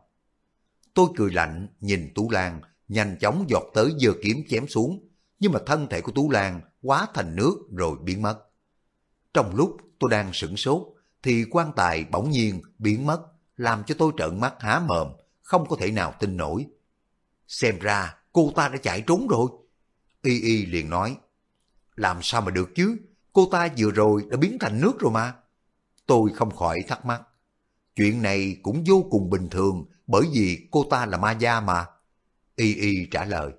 Tôi cười lạnh nhìn Tú Lan, nhanh chóng giọt tới giơ kiếm chém xuống, nhưng mà thân thể của Tú Lan hóa thành nước rồi biến mất. Trong lúc tôi đang sửng sốt, thì quan tài bỗng nhiên biến mất, làm cho tôi trợn mắt há mồm, không có thể nào tin nổi. Xem ra cô ta đã chạy trốn rồi. Y Y liền nói, làm sao mà được chứ, cô ta vừa rồi đã biến thành nước rồi mà. Tôi không khỏi thắc mắc, chuyện này cũng vô cùng bình thường bởi vì cô ta là ma gia mà. Y Y trả lời.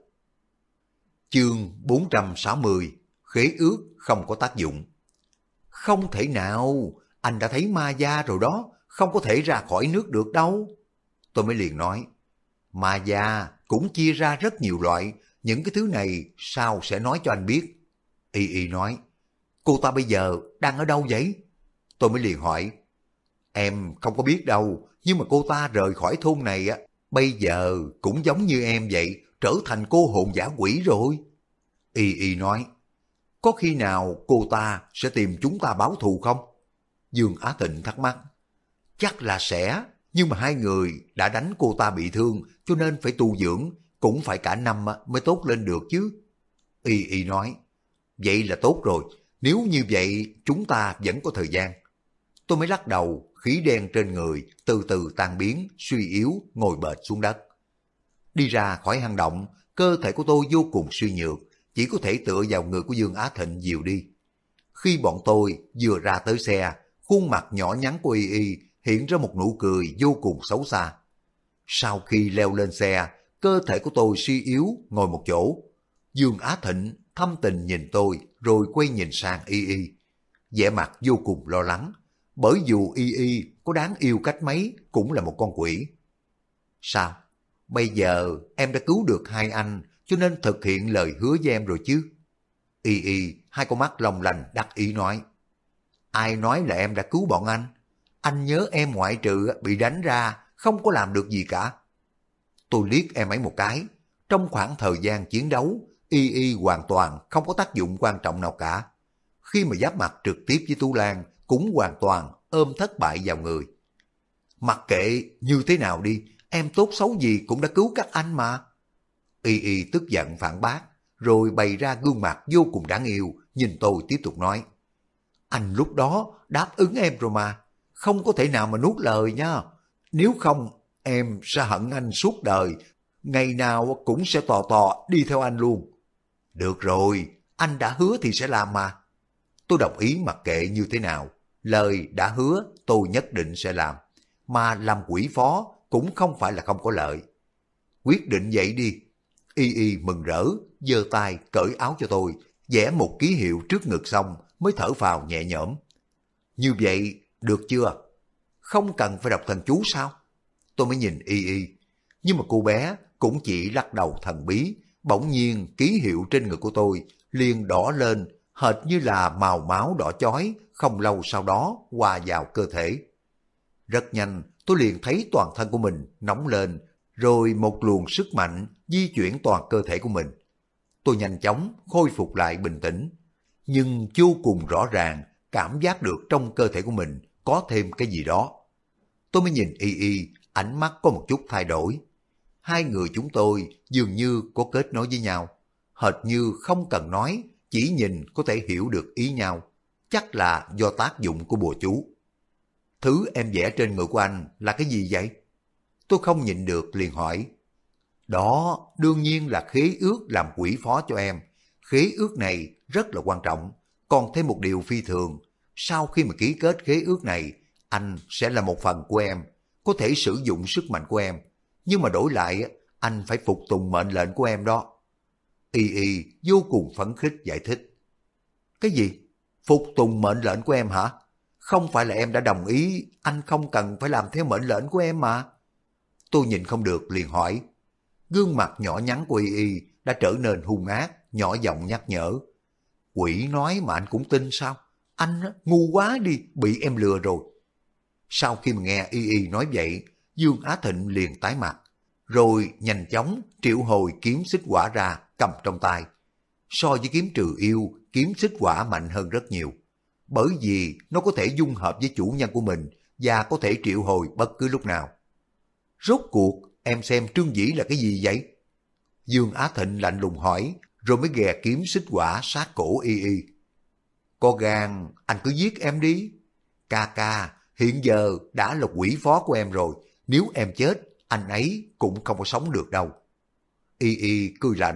Chương 460, khế ước không có tác dụng. Không thể nào, anh đã thấy ma gia rồi đó, không có thể ra khỏi nước được đâu. Tôi mới liền nói, ma gia cũng chia ra rất nhiều loại, những cái thứ này sao sẽ nói cho anh biết. Y Y nói, cô ta bây giờ đang ở đâu vậy? Tôi mới liền hỏi, em không có biết đâu, nhưng mà cô ta rời khỏi thôn này á, bây giờ cũng giống như em vậy, trở thành cô hồn dã quỷ rồi. Y Y nói, có khi nào cô ta sẽ tìm chúng ta báo thù không? Dương Á Thịnh thắc mắc, chắc là sẽ, nhưng mà hai người đã đánh cô ta bị thương cho nên phải tu dưỡng, cũng phải cả năm mới tốt lên được chứ. Y Y nói, vậy là tốt rồi, nếu như vậy chúng ta vẫn có thời gian. Tôi mới lắc đầu, khí đen trên người từ từ tan biến, suy yếu, ngồi bệt xuống đất. Đi ra khỏi hang động, cơ thể của tôi vô cùng suy nhược, chỉ có thể tựa vào người của Dương Á Thịnh dìu đi. Khi bọn tôi vừa ra tới xe, khuôn mặt nhỏ nhắn của Y Y hiện ra một nụ cười vô cùng xấu xa. Sau khi leo lên xe, cơ thể của tôi suy yếu ngồi một chỗ. Dương Á Thịnh thâm tình nhìn tôi rồi quay nhìn sang Y Y, vẻ mặt vô cùng lo lắng, bởi dù Y Y có đáng yêu cách mấy cũng là một con quỷ. Sao? Bây giờ em đã cứu được hai anh cho nên thực hiện lời hứa với em rồi chứ? Y Y hai con mắt long lanh đắc ý nói, ai nói là em đã cứu bọn anh? Anh nhớ em ngoại trừ bị đánh ra không có làm được gì cả. Tôi liếc em ấy một cái, trong khoảng thời gian chiến đấu, Y Y hoàn toàn không có tác dụng quan trọng nào cả. Khi mà giáp mặt trực tiếp với Tú Lan cũng hoàn toàn ôm thất bại vào người. Mặc kệ như thế nào đi, em tốt xấu gì cũng đã cứu các anh mà. Y Y tức giận phản bác, rồi bày ra gương mặt vô cùng đáng yêu, nhìn tôi tiếp tục nói, anh lúc đó đáp ứng em rồi mà, không có thể nào mà nuốt lời nha. Nếu không, em sẽ hận anh suốt đời, ngày nào cũng sẽ tò tò đi theo anh luôn. Được rồi, anh đã hứa thì sẽ làm mà. Tôi đồng ý mặc kệ như thế nào, lời đã hứa tôi nhất định sẽ làm, mà làm quỷ phó cũng không phải là không có lợi. Quyết định vậy đi. Y Y mừng rỡ, giơ tay cởi áo cho tôi, vẽ một ký hiệu trước ngực xong mới thở phào nhẹ nhõm. Như vậy được chưa? Không cần phải đọc thần chú sao? Tôi mới nhìn Y Y, nhưng mà cô bé cũng chỉ lắc đầu thần bí. Bỗng nhiên ký hiệu trên ngực của tôi liền đỏ lên, hệt như là màu máu đỏ chói, không lâu sau đó hòa vào cơ thể. Rất nhanh tôi liền thấy toàn thân của mình nóng lên, rồi một luồng sức mạnh di chuyển toàn cơ thể của mình. Tôi nhanh chóng khôi phục lại bình tĩnh, nhưng vô cùng rõ ràng cảm giác được trong cơ thể của mình có thêm cái gì đó. Tôi mới nhìn Y Y, ánh mắt có một chút thay đổi. Hai người chúng tôi dường như có kết nối với nhau, hệt như không cần nói, chỉ nhìn có thể hiểu được ý nhau. Chắc là do tác dụng của bùa chú. Thứ em vẽ trên người của anh là cái gì vậy? Tôi không nhịn được liền hỏi. Đó đương nhiên là khế ước làm quỷ phó cho em. Khế ước này rất là quan trọng. Còn thêm một điều phi thường, sau khi mà ký kết khế ước này, anh sẽ là một phần của em, có thể sử dụng sức mạnh của em. Nhưng mà đổi lại, anh phải phục tùng mệnh lệnh của em đó. Y Y vô cùng phấn khích giải thích. Cái gì? Phục tùng mệnh lệnh của em hả? Không phải là em đã đồng ý anh không cần phải làm theo mệnh lệnh của em mà. Tôi nhìn không được liền hỏi. Gương mặt nhỏ nhắn của Y Y đã trở nên hung ác, nhỏ giọng nhắc nhở. Quỷ nói mà anh cũng tin sao? Anh ngu quá đi, bị em lừa rồi. Sau khi mà nghe Y Y nói vậy, Dương Á Thịnh liền tái mặt, rồi nhanh chóng triệu hồi kiếm xích hỏa ra cầm trong tay. So với kiếm trừ yêu, kiếm xích hỏa mạnh hơn rất nhiều, bởi vì nó có thể dung hợp với chủ nhân của mình và có thể triệu hồi bất cứ lúc nào. Rốt cuộc em xem Trương Dĩ là cái gì vậy? Dương Á Thịnh lạnh lùng hỏi, rồi mới ghè kiếm xích hỏa sát cổ Y Y. Có gan anh cứ giết em đi. Ca ca hiện giờ đã là quỷ phó của em rồi, nếu em chết anh ấy cũng không có sống được đâu. Y Y cười lạnh,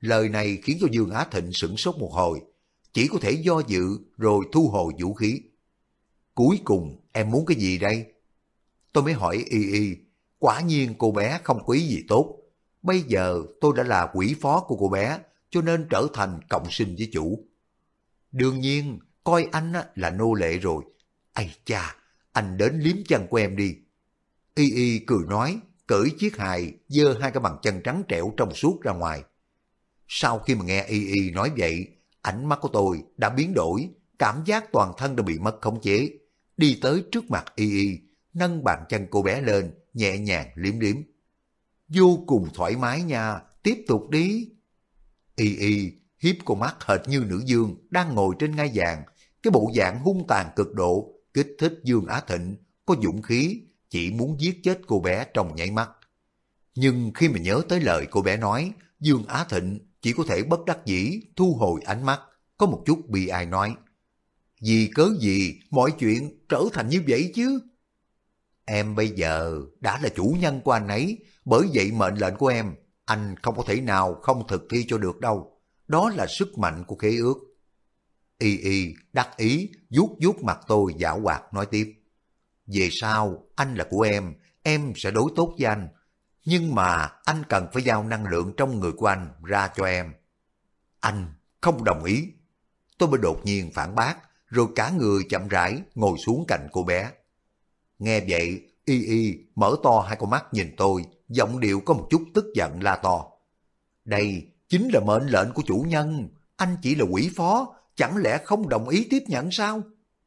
Lời này khiến cho Dương Á Thịnh sửng sốt một hồi, chỉ có thể do dự rồi thu hồi vũ khí. Cuối cùng em muốn cái gì đây? Tôi mới hỏi Y Y, quả nhiên cô bé không có ý gì tốt. Bây giờ tôi đã là quỷ phó của cô bé, cho nên trở thành cộng sinh với chủ. Đương nhiên, coi anh là nô lệ rồi. Ây cha, anh đến liếm chân của em đi. Y Y cười nói, cởi chiếc hài, giơ hai cái bàn chân trắng trẻo trong suốt ra ngoài. Sau khi mà nghe Y Y nói vậy, ánh mắt của tôi đã biến đổi, cảm giác toàn thân đã bị mất khống chế. Đi tới trước mặt Y Y, nâng bàn chân cô bé lên, nhẹ nhàng liếm liếm. Vô cùng thoải mái nha, tiếp tục đi. Y Y hiếp con mắt hệt như nữ dương đang ngồi trên ngai vàng, cái bộ dạng hung tàn cực độ, kích thích Dương Á Thịnh có dũng khí, chỉ muốn giết chết cô bé trong nháy mắt. Nhưng khi mà nhớ tới lời cô bé nói, Dương Á Thịnh chỉ có thể bất đắc dĩ thu hồi ánh mắt, có một chút bi ai nói. Vì cớ gì mọi chuyện trở thành như vậy chứ? Em bây giờ đã là chủ nhân của anh ấy, bởi vậy mệnh lệnh của em, anh không có thể nào không thực thi cho được đâu. Đó là sức mạnh của khế ước. Y Y đắc ý vuốt vuốt mặt tôi giảo hoạt nói tiếp. Về sau anh là của em sẽ đối tốt với anh. Nhưng mà anh cần phải giao năng lượng trong người của anh ra cho em. Anh không đồng ý. Tôi mới đột nhiên phản bác, rồi cả người chậm rãi ngồi xuống cạnh cô bé. Nghe vậy, Y Y mở to hai con mắt nhìn tôi, giọng điệu có một chút tức giận la to. Đây chính là mệnh lệnh của chủ nhân, anh chỉ là quỷ phó, chẳng lẽ không đồng ý tiếp nhận sao?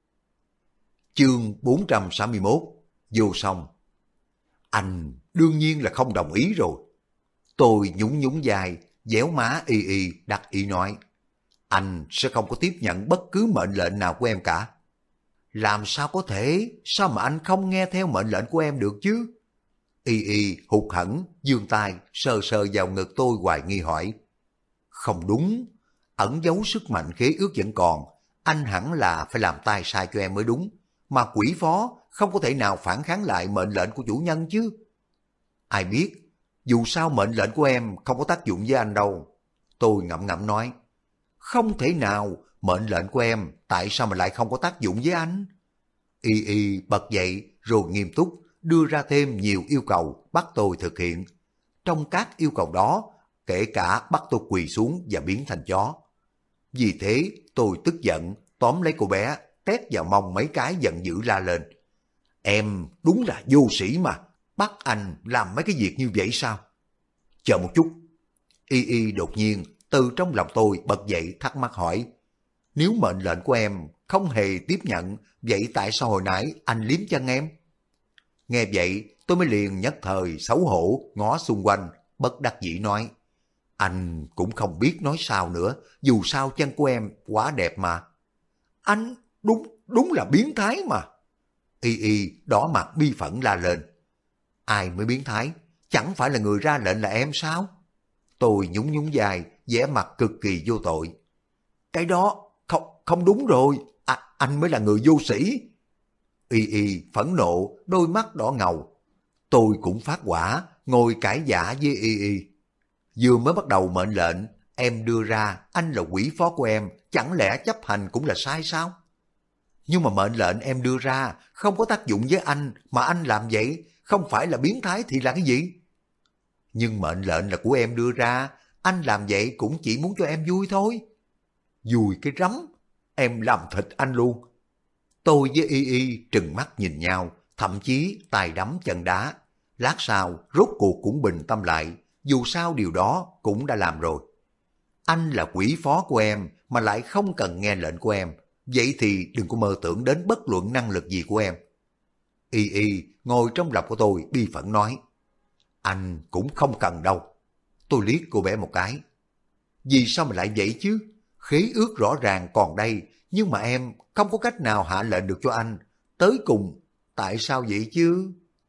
Chương 461, vô song. Anh đương nhiên là không đồng ý rồi. Tôi nhún nhún vai, déo má Y Y đắc ý nói. Anh sẽ không có tiếp nhận bất cứ mệnh lệnh nào của em cả. Làm sao có thể, sao mà anh không nghe theo mệnh lệnh của em được chứ? Y Y hụt hẫng, giương tay, sờ sờ vào ngực tôi hoài nghi hỏi. Không đúng, ẩn giấu sức mạnh khế ước vẫn còn, anh hẳn là phải làm tay sai cho em mới đúng, mà quỷ phó không có thể nào phản kháng lại mệnh lệnh của chủ nhân chứ. Ai biết, dù sao mệnh lệnh của em không có tác dụng với anh đâu. Tôi ngậm ngậm nói. Không thể nào, mệnh lệnh của em tại sao mà lại không có tác dụng với anh? Y Y bật dậy rồi nghiêm túc đưa ra thêm nhiều yêu cầu bắt tôi thực hiện. Trong các yêu cầu đó, kể cả bắt tôi quỳ xuống và biến thành chó. Vì thế tôi tức giận tóm lấy cô bé, tét vào mông mấy cái giận dữ la lên. Em đúng là vô sĩ mà, bắt anh làm mấy cái việc như vậy sao? Chờ một chút. Y Y đột nhiên từ trong lòng tôi bật dậy thắc mắc hỏi. Nếu mệnh lệnh của em không hề tiếp nhận, vậy tại sao hồi nãy anh liếm chân em? Nghe vậy tôi mới liền nhất thời xấu hổ ngó xung quanh, bất đắc dĩ nói. Anh cũng không biết nói sao nữa, dù sao chân của em quá đẹp mà. Anh đúng là biến thái mà. Y Y đỏ mặt bi phẫn la lên. Ai mới biến thái? Chẳng phải là người ra lệnh là em sao? Tôi nhún nhún vai, vẻ mặt cực kỳ vô tội. Cái đó không đúng rồi, anh mới là người vô sĩ. Y Y phẫn nộ, đôi mắt đỏ ngầu. Tôi cũng phát hỏa, ngồi cãi vã với Y Y. Vừa mới bắt đầu mệnh lệnh, em đưa ra anh là quỷ phó của em, chẳng lẽ chấp hành cũng là sai sao? Nhưng mà mệnh lệnh em đưa ra không có tác dụng với anh, mà anh làm vậy, không phải là biến thái thì là cái gì? Nhưng mệnh lệnh là của em đưa ra, anh làm vậy cũng chỉ muốn cho em vui thôi. Vui cái rắm, em làm thịt anh luôn. Tôi với Y Y trừng mắt nhìn nhau, thậm chí tay đấm chân đá. Lát sau, rốt cuộc cũng bình tâm lại, dù sao điều đó cũng đã làm rồi. Anh là quỷ phó của em mà lại không cần nghe lệnh của em, vậy thì đừng có mơ tưởng đến bất luận năng lực gì của em. Y Y ngồi trong lòng của tôi bi phẫn nói. Anh cũng không cần đâu. Tôi liếc cô bé một cái. Vì sao mà lại vậy chứ? Khế ước rõ ràng còn đây, nhưng mà em không có cách nào hạ lệnh được cho anh. Tới cùng, tại sao vậy chứ?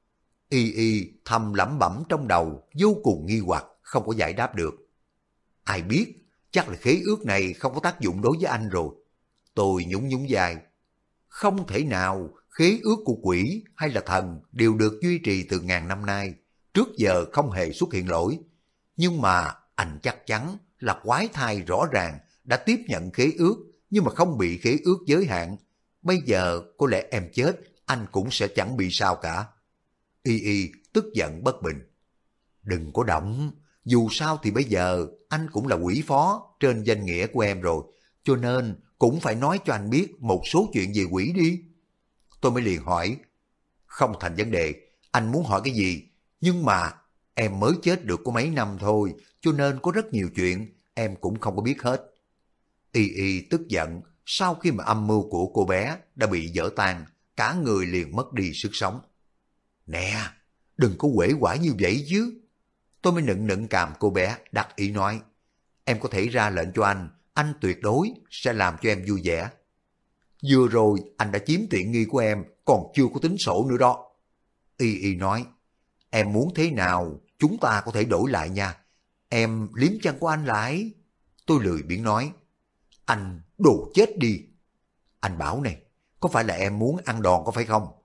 Y Y thầm lẩm bẩm trong đầu, vô cùng nghi hoặc, không có giải đáp được. Ai biết, chắc là khế ước này không có tác dụng đối với anh rồi. Tôi nhún nhún vai. Không thể nào, khế ước của quỷ hay là thần đều được duy trì từ ngàn năm nay, trước giờ không hề xuất hiện lỗi. Nhưng mà anh chắc chắn là quái thai rõ ràng, đã tiếp nhận khế ước nhưng mà không bị khế ước giới hạn. Bây giờ có lẽ em chết, anh cũng sẽ chẳng bị sao cả. Y Y tức giận bất bình. Đừng có động, dù sao thì bây giờ anh cũng là quỷ phó trên danh nghĩa của em rồi, cho nên cũng phải nói cho anh biết một số chuyện về quỷ đi. Tôi mới liền hỏi, không thành vấn đề, anh muốn hỏi cái gì? Nhưng mà em mới chết được có mấy năm thôi, cho nên có rất nhiều chuyện em cũng không có biết hết. Y Y tức giận, sau khi mà âm mưu của cô bé đã bị vỡ tan, cả người liền mất đi sức sống. Nè, đừng có uể oải như vậy chứ. Tôi mới nựng cằm cô bé, đắc ý nói, em có thể ra lệnh cho anh tuyệt đối sẽ làm cho em vui vẻ. Vừa rồi anh đã chiếm tiện nghi của em, còn chưa có tính sổ nữa đó. Y Y nói, em muốn thế nào, chúng ta có thể đổi lại nha. Em liếm chân của anh lại. Tôi lười biếng nói, anh đồ chết đi. Anh bảo này, có phải là em muốn ăn đòn có phải không?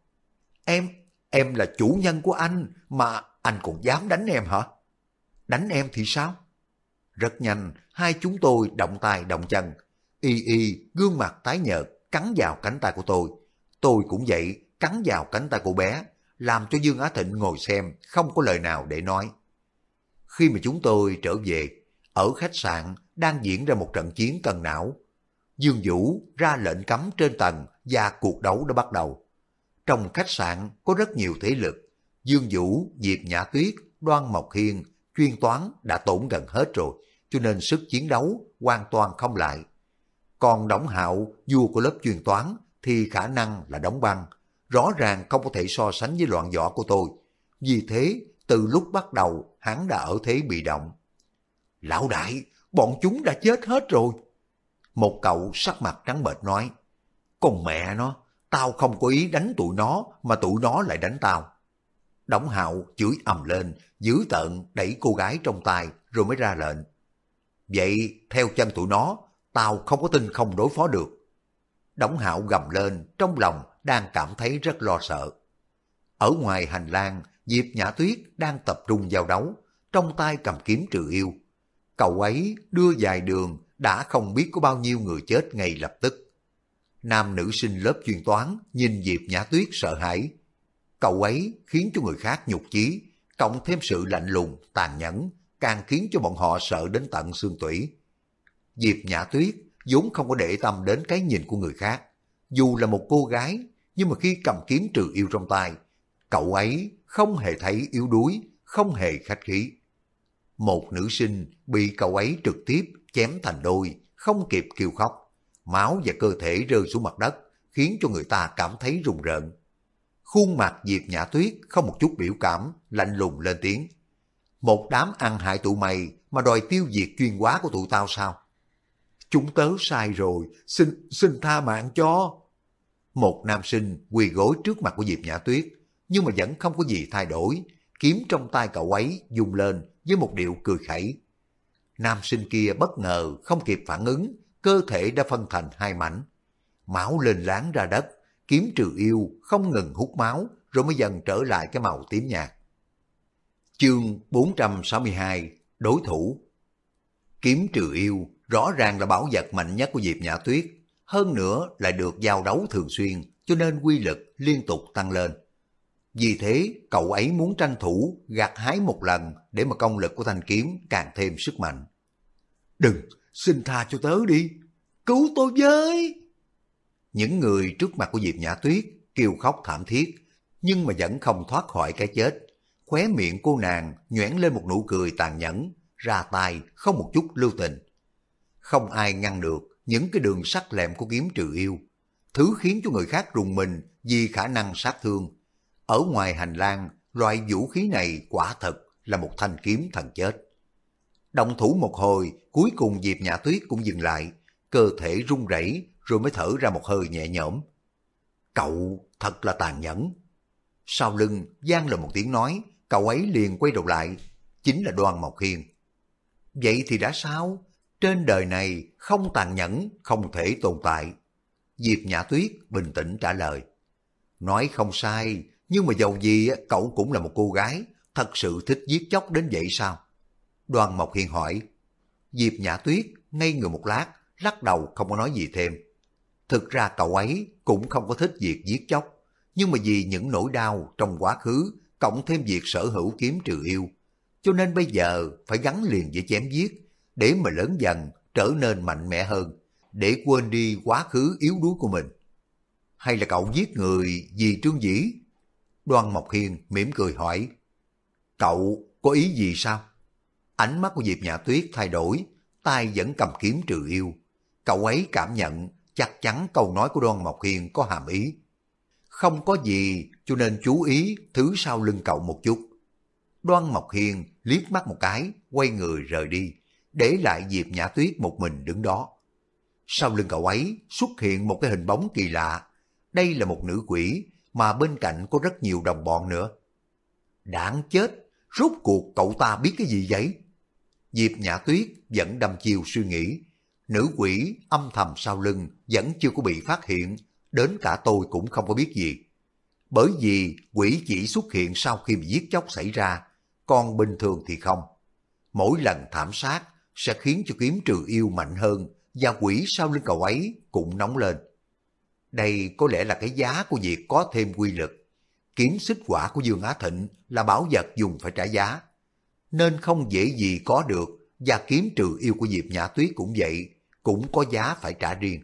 Em là chủ nhân của anh mà anh còn dám đánh em hả? Đánh em thì sao? Rất nhanh, hai chúng tôi động tay động chân. Y Y gương mặt tái nhợt cắn vào cánh tay của tôi. Tôi cũng vậy, cắn vào cánh tay cô bé, làm cho Dương Á Thịnh ngồi xem không có lời nào để nói. Khi mà chúng tôi trở về, ở khách sạn đang diễn ra một trận chiến cân não. Dương Vũ ra lệnh cấm trên tầng và cuộc đấu đã bắt đầu. Trong khách sạn có rất nhiều thế lực. Dương Vũ, Diệp Nhã Tuyết, Đoan Mộc Hiên, chuyên toán đã tổn gần hết rồi, cho nên sức chiến đấu hoàn toàn không lại. Còn Đổng Hạo, vua của lớp chuyên toán, thì khả năng là đóng băng, rõ ràng không có thể so sánh với loạn võ của tôi. Vì thế, từ lúc bắt đầu, hắn đã ở thế bị động. Lão đại, bọn chúng đã chết hết rồi. Một cậu sắc mặt trắng bệch nói, con mẹ nó, tao không có ý đánh tụi nó, mà tụi nó lại đánh tao. Đổng Hạo chửi ầm lên, dữ tợn đẩy cô gái trong tay rồi mới ra lệnh. Vậy theo chân tụi nó, tao không có tin không đối phó được. Đổng Hạo gầm lên, trong lòng đang cảm thấy rất lo sợ. Ở ngoài hành lang, Diệp Nhã Tuyết đang tập trung giao đấu, trong tay cầm kiếm trừ yêu. Cậu ấy đưa dài đường đã không biết có bao nhiêu người chết ngay lập tức. Nam nữ sinh lớp chuyên toán nhìn Diệp Nhã Tuyết sợ hãi. Cậu ấy khiến cho người khác nhục chí, cộng thêm sự lạnh lùng, tàn nhẫn, càng khiến cho bọn họ sợ đến tận xương tủy. Diệp Nhã Tuyết vốn không có để tâm đến cái nhìn của người khác. Dù là một cô gái, nhưng mà khi cầm kiếm trừ yêu trong tay, cậu ấy không hề thấy yếu đuối, không hề khách khí. Một nữ sinh bị cậu ấy trực tiếp chém thành đôi, không kịp kêu khóc. Máu và cơ thể rơi xuống mặt đất, khiến cho người ta cảm thấy rùng rợn. Khuôn mặt Diệp Nhã Tuyết không một chút biểu cảm, lạnh lùng lên tiếng. Một đám ăn hại tụi mày mà đòi tiêu diệt chuyên hóa của tụi tao sao? Chúng tớ sai rồi, xin tha mạng cho. Một nam sinh quỳ gối trước mặt của Diệp Nhã Tuyết, nhưng mà vẫn không có gì thay đổi. Kiếm trong tay cậu ấy dùng lên với một điệu cười khẩy. Nam sinh kia bất ngờ không kịp phản ứng, cơ thể đã phân thành hai mảnh. Máu lên láng ra đất, kiếm trừ yêu không ngừng hút máu rồi mới dần trở lại cái màu tím nhạt. Chương 462, đối thủ. Kiếm trừ yêu rõ ràng là bảo vật mạnh nhất của Diệp Nhã Tuyết, hơn nữa lại được giao đấu thường xuyên, cho nên quy lực liên tục tăng lên. Vì thế, cậu ấy muốn tranh thủ gặt hái một lần để mà công lực của thanh kiếm càng thêm sức mạnh. Đừng, xin tha cho tớ đi, cứu tôi với. Những người trước mặt của Diệp Nhã Tuyết kêu khóc thảm thiết, nhưng mà vẫn không thoát khỏi cái chết. Khóe miệng cô nàng nhoẻn lên một nụ cười tàn nhẫn, ra tay không một chút lưu tình. Không ai ngăn được những cái đường sắc lẹm của kiếm trừ yêu, thứ khiến cho người khác rùng mình vì khả năng sát thương. Ở ngoài hành lang, loại vũ khí này quả thật là một thanh kiếm thần chết. Động thủ một hồi, cuối cùng Diệp Nhã Tuyết cũng dừng lại, cơ thể run rẩy rồi mới thở ra một hơi nhẹ nhõm. Cậu thật là tàn nhẫn. Sau lưng vang lên một tiếng nói, cậu ấy liền quay đầu lại, chính là Đoan Mộc Hiên. Vậy thì đã sao? Trên đời này không tàn nhẫn không thể tồn tại. Diệp Nhã Tuyết bình tĩnh trả lời. Nói không sai, nhưng mà dầu gì cậu cũng là một cô gái, thật sự thích giết chóc đến vậy sao? Đoan Mộc Hiên hỏi. Diệp Nhã Tuyết ngây người một lát, lắc đầu không có nói gì thêm. Thực ra cậu ấy cũng không có thích việc giết chóc, nhưng mà vì những nỗi đau trong quá khứ, cộng thêm việc sở hữu kiếm trừ yêu, cho nên bây giờ phải gắn liền với chém giết, để mà lớn dần trở nên mạnh mẽ hơn, để quên đi quá khứ yếu đuối của mình. Hay là cậu giết người vì Trương Dĩ? Đoan Mộc Hiên mỉm cười hỏi. Cậu có ý gì sao? Ánh mắt của Diệp Nhã Tuyết thay đổi, tay vẫn cầm kiếm trừ yêu. Cậu ấy cảm nhận chắc chắn câu nói của Đoan Mộc Hiên có hàm ý. Không có gì, cho nên chú ý thứ sau lưng cậu một chút. Đoan Mộc Hiên liếc mắt một cái, quay người rời đi, để lại Diệp Nhã Tuyết một mình đứng đó. Sau lưng cậu ấy xuất hiện một cái hình bóng kỳ lạ. Đây là một nữ quỷ, mà bên cạnh có rất nhiều đồng bọn nữa. Đáng chết, rốt cuộc cậu ta biết cái gì vậy? Diệp Nhã Tuyết vẫn đăm chiêu suy nghĩ. Nữ quỷ âm thầm sau lưng vẫn chưa có bị phát hiện, đến cả tôi cũng không có biết gì. Bởi vì quỷ chỉ xuất hiện sau khi bị giết chóc xảy ra, còn bình thường thì không. Mỗi lần thảm sát sẽ khiến cho kiếm trừ yêu mạnh hơn, và quỷ sau lưng cậu ấy cũng nóng lên. Đây có lẽ là cái giá của việc có thêm quy lực. Kiếm xích quả của Dương Á Thịnh là bảo vật dùng phải trả giá, nên không dễ gì có được, và kiếm trừ yêu của Diệp Nhã Tuyết cũng vậy, cũng có giá phải trả riêng.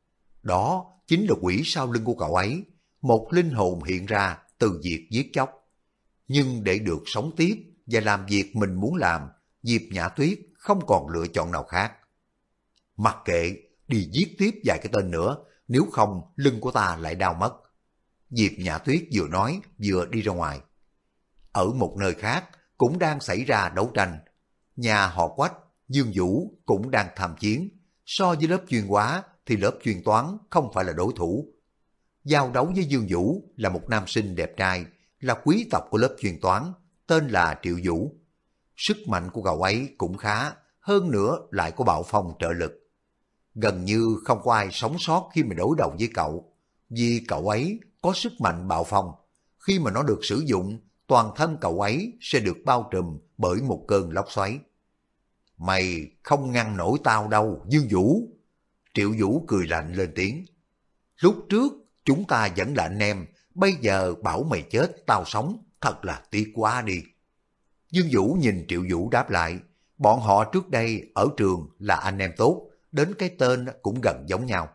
Đó chính là quỷ sau lưng của cậu ấy, một linh hồn hiện ra từ việc giết chóc. Nhưng để được sống tiếp và làm việc mình muốn làm, Diệp Nhã Tuyết không còn lựa chọn nào khác. Mặc kệ, đi giết tiếp vài cái tên nữa, nếu không lưng của ta lại đau mất. Diệp Nhã Tuyết vừa nói vừa đi ra ngoài. Ở một nơi khác cũng đang xảy ra đấu tranh. Nhà họ Quách, Dương Vũ cũng đang tham chiến. So với lớp chuyên hóa thì lớp chuyên toán không phải là đối thủ. Giao đấu với Dương Vũ là một nam sinh đẹp trai, là quý tộc của lớp chuyên toán, tên là Triệu Vũ. Sức mạnh của cậu ấy cũng khá, hơn nữa lại có bạo phong trợ lực. Gần như không có ai sống sót khi mà đối đầu với cậu, vì cậu ấy có sức mạnh bạo phong. Khi mà nó được sử dụng, toàn thân cậu ấy sẽ được bao trùm bởi một cơn lốc xoáy. Mày không ngăn nổi tao đâu, Dương Vũ. Triệu Vũ cười lạnh lên tiếng. Lúc trước chúng ta vẫn là anh em, bây giờ bảo mày chết tao sống, thật là tiếc quá đi. Dương Vũ nhìn Triệu Vũ đáp lại, bọn họ trước đây ở trường là anh em tốt, đến cái tên cũng gần giống nhau.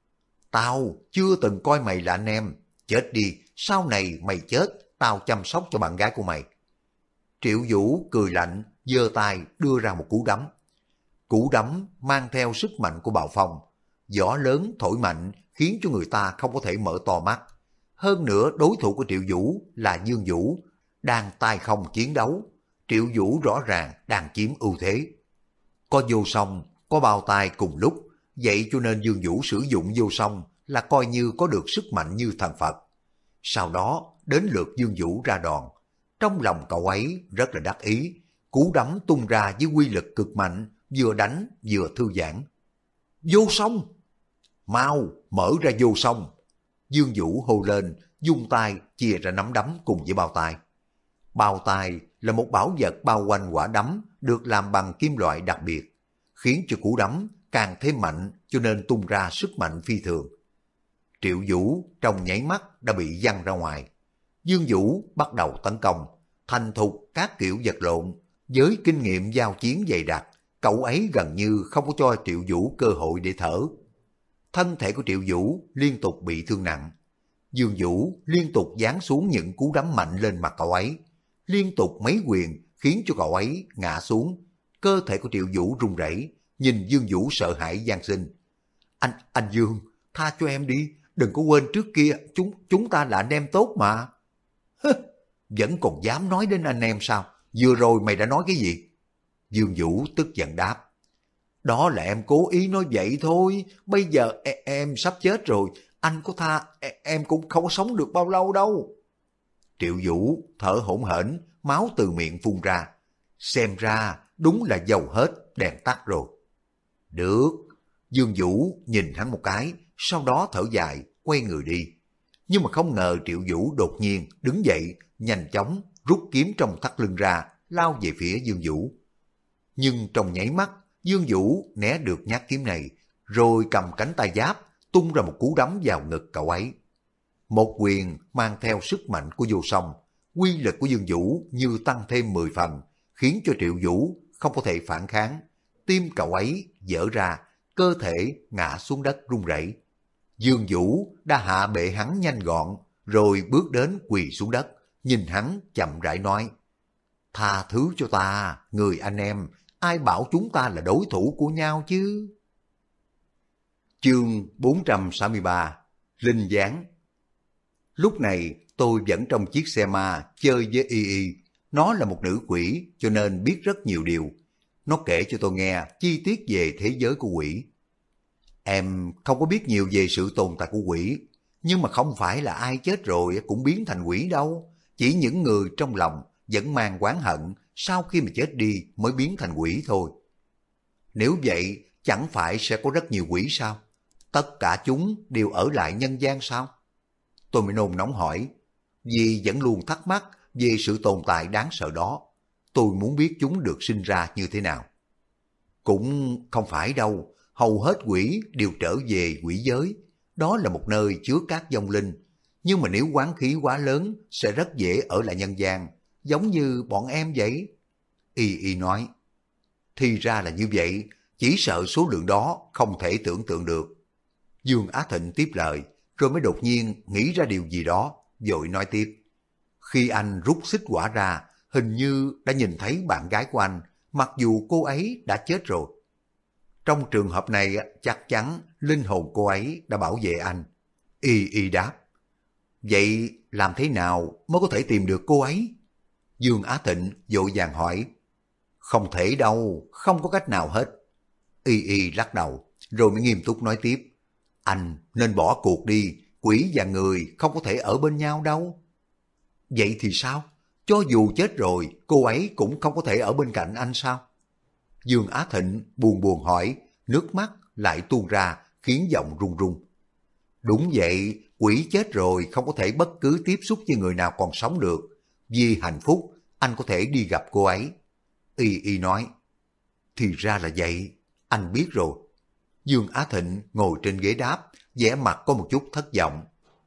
Tao chưa từng coi mày là anh em, chết đi, sau này mày chết, tao chăm sóc cho bạn gái của mày. Triệu Vũ cười lạnh, giơ tay đưa ra một cú đấm. Cú đấm mang theo sức mạnh của bạo phong, gió lớn thổi mạnh khiến cho người ta không có thể mở to mắt. Hơn nữa đối thủ của Triệu Vũ là Dương Vũ, đang tay không chiến đấu. Triệu Vũ rõ ràng đang chiếm ưu thế. Có vô song, có bao tay cùng lúc, vậy cho nên Dương Vũ sử dụng vô song là coi như có được sức mạnh như thần Phật. Sau đó đến lượt Dương Vũ ra đòn. Trong lòng cậu ấy rất là đắc ý, cú đấm tung ra với quy lực cực mạnh, vừa đánh vừa thư giãn. Vô song! Mau, mở ra vô song! Dương Vũ hô lên, dung tay chia ra nắm đấm cùng với bao tay. Bao tay là một bảo vật bao quanh quả đấm được làm bằng kim loại đặc biệt, khiến cho cú đấm càng thêm mạnh, cho nên tung ra sức mạnh phi thường. Triệu Vũ trong nháy mắt đã bị văng ra ngoài. Dương Vũ bắt đầu tấn công, thành thục các kiểu vật lộn. Với kinh nghiệm giao chiến dày đặc, cậu ấy gần như không có cho Triệu Vũ cơ hội để thở. Thân thể của Triệu Vũ liên tục bị thương nặng. Dương Vũ liên tục giáng xuống những cú đấm mạnh lên mặt cậu ấy, liên tục mấy quyền khiến cho cậu ấy ngã xuống. Cơ thể của Triệu Vũ run rẩy, nhìn Dương Vũ sợ hãi van xin. Anh Dương, tha cho em đi, đừng có quên trước kia chúng ta là anh em tốt mà. Vẫn còn dám nói đến anh em sao? Vừa rồi mày đã nói cái gì? Dương Vũ tức giận đáp. Đó là em cố ý nói vậy thôi, bây giờ em sắp chết rồi, anh có tha em cũng không có sống được bao lâu đâu. Triệu Vũ thở hổn hển, máu từ miệng phun ra. Xem ra đúng là dầu hết, đèn tắt rồi. Được, Dương Vũ nhìn hắn một cái, sau đó thở dài, quay người đi. Nhưng mà không ngờ Triệu Vũ đột nhiên đứng dậy, nhanh chóng rút kiếm trong thắt lưng ra, lao về phía Dương Vũ. Nhưng trong nháy mắt, Dương Vũ né được nhát kiếm này, rồi cầm cánh tay giáp, tung ra một cú đấm vào ngực cậu ấy. Một quyền mang theo sức mạnh của vô song, quy lực của Dương Vũ như tăng thêm 10 phần, khiến cho Triệu Vũ không có thể phản kháng. Tim cậu ấy vỡ ra, cơ thể ngã xuống đất run rẩy. Dương Vũ đã hạ bệ hắn nhanh gọn, rồi bước đến quỳ xuống đất, nhìn hắn chậm rãi nói: "Tha thứ cho ta, người anh em, ai bảo chúng ta là đối thủ của nhau chứ?" Chương 463 Linh Giáng. Lúc này tôi vẫn trong chiếc xe ma chơi với Y Y. Nó là một nữ quỷ cho nên biết rất nhiều điều. Nó kể cho tôi nghe chi tiết về thế giới của quỷ. Em không có biết nhiều về sự tồn tại của quỷ, nhưng mà không phải là ai chết rồi cũng biến thành quỷ đâu. Chỉ những người trong lòng vẫn mang oán hận sau khi mà chết đi mới biến thành quỷ thôi. Nếu vậy chẳng phải sẽ có rất nhiều quỷ sao? Tất cả chúng đều ở lại nhân gian sao? Tôi mới nôn nóng hỏi, vì vẫn luôn thắc mắc về sự tồn tại đáng sợ đó. Tôi muốn biết chúng được sinh ra như thế nào. Cũng không phải đâu, hầu hết quỷ đều trở về quỷ giới. Đó là một nơi chứa các vong linh. Nhưng mà nếu oán khí quá lớn sẽ rất dễ ở lại nhân gian, giống như bọn em vậy. Y Y nói, thì ra là như vậy, chỉ sợ số lượng đó không thể tưởng tượng được. Dương Á Thịnh tiếp lời, rồi mới đột nhiên nghĩ ra điều gì đó, vội nói tiếp. Khi anh rút xích quả ra, hình như đã nhìn thấy bạn gái của anh, mặc dù cô ấy đã chết rồi. Trong trường hợp này chắc chắn linh hồn cô ấy đã bảo vệ anh. Y Y đáp. Vậy làm thế nào mới có thể tìm được cô ấy? Dương Á Thịnh vội vàng hỏi. Không thể đâu, không có cách nào hết. Y Y lắc đầu, rồi mới nghiêm túc nói tiếp. Anh nên bỏ cuộc đi, quỷ và người không có thể ở bên nhau đâu. Vậy thì sao? Cho dù chết rồi, cô ấy cũng không có thể ở bên cạnh anh sao? Dương Á Thịnh buồn buồn hỏi, nước mắt lại tuôn ra khiến giọng run run. Đúng vậy, quỷ chết rồi không có thể bất cứ tiếp xúc với người nào còn sống được. Vì hạnh phúc, anh có thể đi gặp cô ấy. Y Y nói, thì ra là vậy, anh biết rồi. Dương Á Thịnh ngồi trên ghế đáp, vẻ mặt có một chút thất vọng.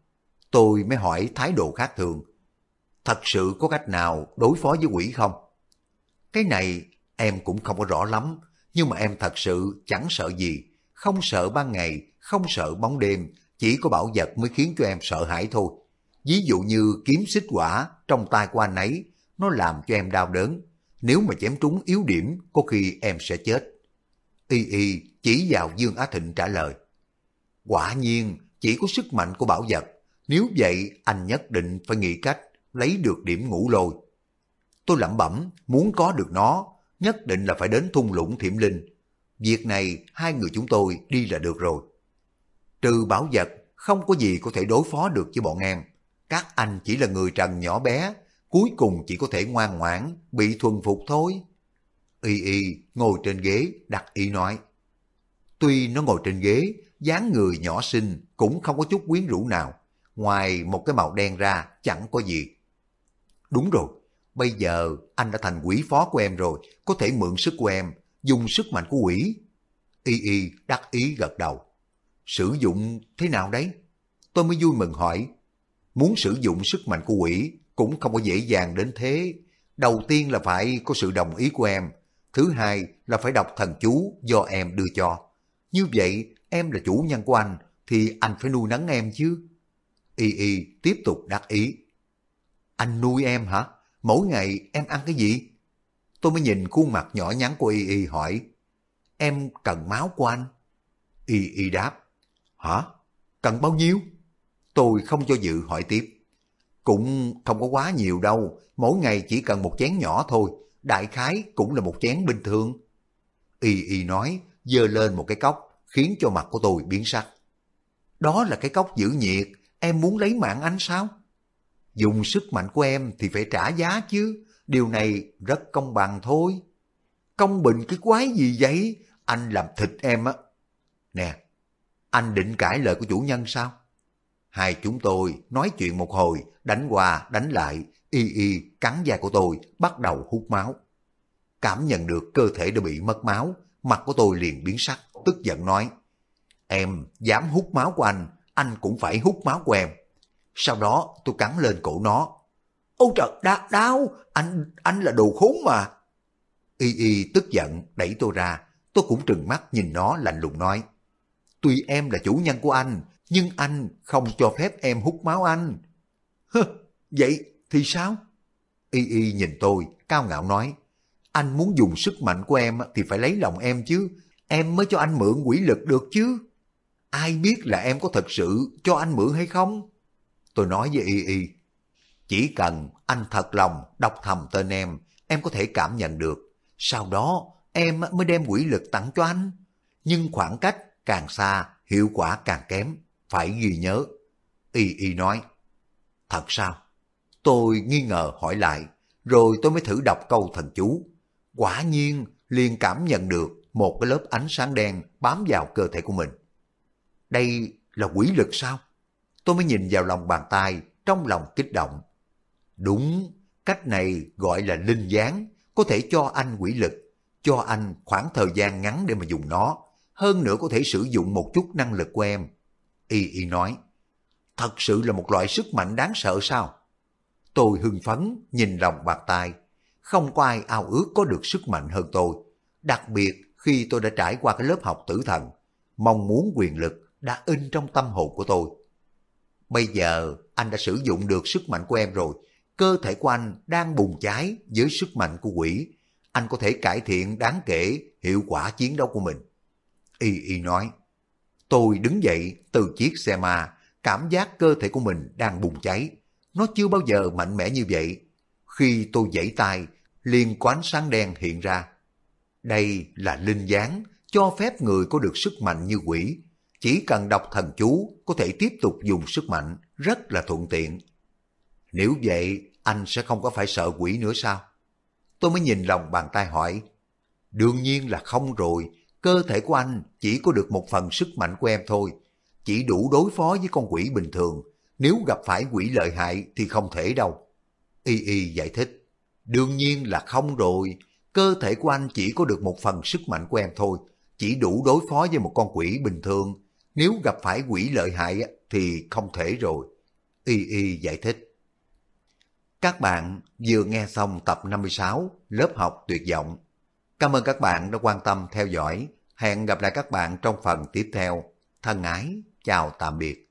Tôi mới hỏi thái độ khác thường. Thật sự có cách nào đối phó với quỷ không? Cái này em cũng không có rõ lắm, nhưng mà em thật sự chẳng sợ gì. Không sợ ban ngày, không sợ bóng đêm, chỉ có bảo vật mới khiến cho em sợ hãi thôi. Ví dụ như kiếm xích quả trong tay của anh ấy, nó làm cho em đau đớn. Nếu mà chém trúng yếu điểm, có khi em sẽ chết. Y Y chỉ vào Dương Á Thịnh trả lời. Quả nhiên, chỉ có sức mạnh của bảo vật. Nếu vậy, anh nhất định phải nghĩ cách lấy được điểm ngũ lôi. Tôi lẩm bẩm, muốn có được nó, nhất định là phải đến thung lũng Thiểm Linh. Việc này, hai người chúng tôi đi là được rồi. Trừ bảo vật, không có gì có thể đối phó được với bọn em. Các anh chỉ là người trần nhỏ bé, cuối cùng chỉ có thể ngoan ngoãn, bị thuần phục thôi. Y Y ngồi trên ghế, đặt ý nói. Tuy nó ngồi trên ghế, dáng người nhỏ xinh cũng không có chút quyến rũ nào. Ngoài một cái màu đen ra chẳng có gì. Đúng rồi, bây giờ anh đã thành quỷ phó của em rồi, có thể mượn sức của em, dùng sức mạnh của quỷ. Y Y đắc ý gật đầu. Sử dụng thế nào đấy? Tôi mới vui mừng hỏi. Muốn sử dụng sức mạnh của quỷ cũng không có dễ dàng đến thế. Đầu tiên là phải có sự đồng ý của em. Thứ hai là phải đọc thần chú do em đưa cho. Như vậy em là chủ nhân của anh thì anh phải nuôi nấng em chứ. Y Y tiếp tục đắc ý. Anh nuôi em hả? Mỗi ngày em ăn cái gì? Tôi mới nhìn khuôn mặt nhỏ nhắn của Y Y hỏi. Em cần máu của anh. Y Y đáp. Hả? Cần bao nhiêu? Tôi không cho dự hỏi tiếp. Cũng không có quá nhiều đâu, mỗi ngày chỉ cần một chén nhỏ thôi, đại khái cũng là một chén bình thường. Y Y nói, giơ lên một cái cốc, khiến cho mặt của tôi biến sắc. Đó là cái cốc giữ nhiệt, em muốn lấy mạng anh sao? Dùng sức mạnh của em thì phải trả giá chứ, điều này rất công bằng thôi. Công bình cái quái gì vậy? Anh làm thịt em á. Nè, anh định cãi lời của chủ nhân sao? Hai chúng tôi nói chuyện một hồi, đánh qua đánh lại, Y Y cắn da của tôi, bắt đầu hút máu. Cảm nhận được cơ thể đã bị mất máu, Mặt của tôi liền biến sắc, tức giận nói, em dám hút máu của anh cũng phải hút máu của em. Sau đó tôi cắn lên cổ nó. Ôi trời, đau, anh là đồ khốn mà. Y Y tức giận đẩy tôi ra, tôi cũng trừng mắt nhìn nó lạnh lùng nói, tuy em là chủ nhân của anh, nhưng anh không cho phép em hút máu anh. Hơ, vậy thì sao? Y Y nhìn tôi, cao ngạo nói, anh muốn dùng sức mạnh của em thì phải lấy lòng em chứ, em mới cho anh mượn quỷ lực được chứ. Ai biết là em có thật sự cho anh mượn hay không? Tôi nói với Y Y, chỉ cần anh thật lòng đọc thầm tên em có thể cảm nhận được. Sau đó em mới đem quỷ lực tặng cho anh. Nhưng khoảng cách càng xa, hiệu quả càng kém, phải ghi nhớ. Y Y nói, thật sao? Tôi nghi ngờ hỏi lại, rồi tôi mới thử đọc câu thần chú. Quả nhiên liền cảm nhận được một cái lớp ánh sáng đen bám vào cơ thể của mình. Đây là quỷ lực sao? Tôi mới nhìn vào lòng bàn tay, trong lòng kích động. Đúng, cách này gọi là linh gián, có thể cho anh quỷ lực, cho anh khoảng thời gian ngắn để mà dùng nó, hơn nữa có thể sử dụng một chút năng lực của em. Y Y nói, thật sự là một loại sức mạnh đáng sợ sao? Tôi hưng phấn nhìn lòng bàn tay, không có ai ao ước có được sức mạnh hơn tôi, đặc biệt khi tôi đã trải qua cái lớp học tử thần, mong muốn quyền lực đã in trong tâm hồn của tôi. Bây giờ anh đã sử dụng được sức mạnh của em rồi, cơ thể của anh đang bùng cháy với sức mạnh của quỷ, anh có thể cải thiện đáng kể hiệu quả chiến đấu của mình. Y Y nói, tôi đứng dậy từ chiếc xe ma, cảm giác cơ thể của mình đang bùng cháy, nó chưa bao giờ mạnh mẽ như vậy. Khi tôi giãy tay, liền có ánh sáng đen hiện ra. Đây là linh gián, cho phép người có được sức mạnh như quỷ, chỉ cần đọc thần chú có thể tiếp tục dùng sức mạnh, rất là thuận tiện. Nếu vậy, anh sẽ không có phải sợ quỷ nữa sao? Tôi mới nhìn lòng bàn tay hỏi. Đương nhiên là không rồi, cơ thể của anh chỉ có được một phần sức mạnh của em thôi, chỉ đủ đối phó với con quỷ bình thường, nếu gặp phải quỷ lợi hại thì không thể đâu. Y Y giải thích. Đương nhiên là không rồi, cơ thể của anh chỉ có được một phần sức mạnh của em thôi, chỉ đủ đối phó với một con quỷ bình thường, nếu gặp phải quỷ lợi hại thì không thể rồi. Y Y giải thích. Các bạn vừa nghe xong tập 56 lớp học tuyệt vọng. Cảm ơn các bạn đã quan tâm theo dõi. Hẹn gặp lại các bạn trong phần tiếp theo. Thân ái, chào tạm biệt.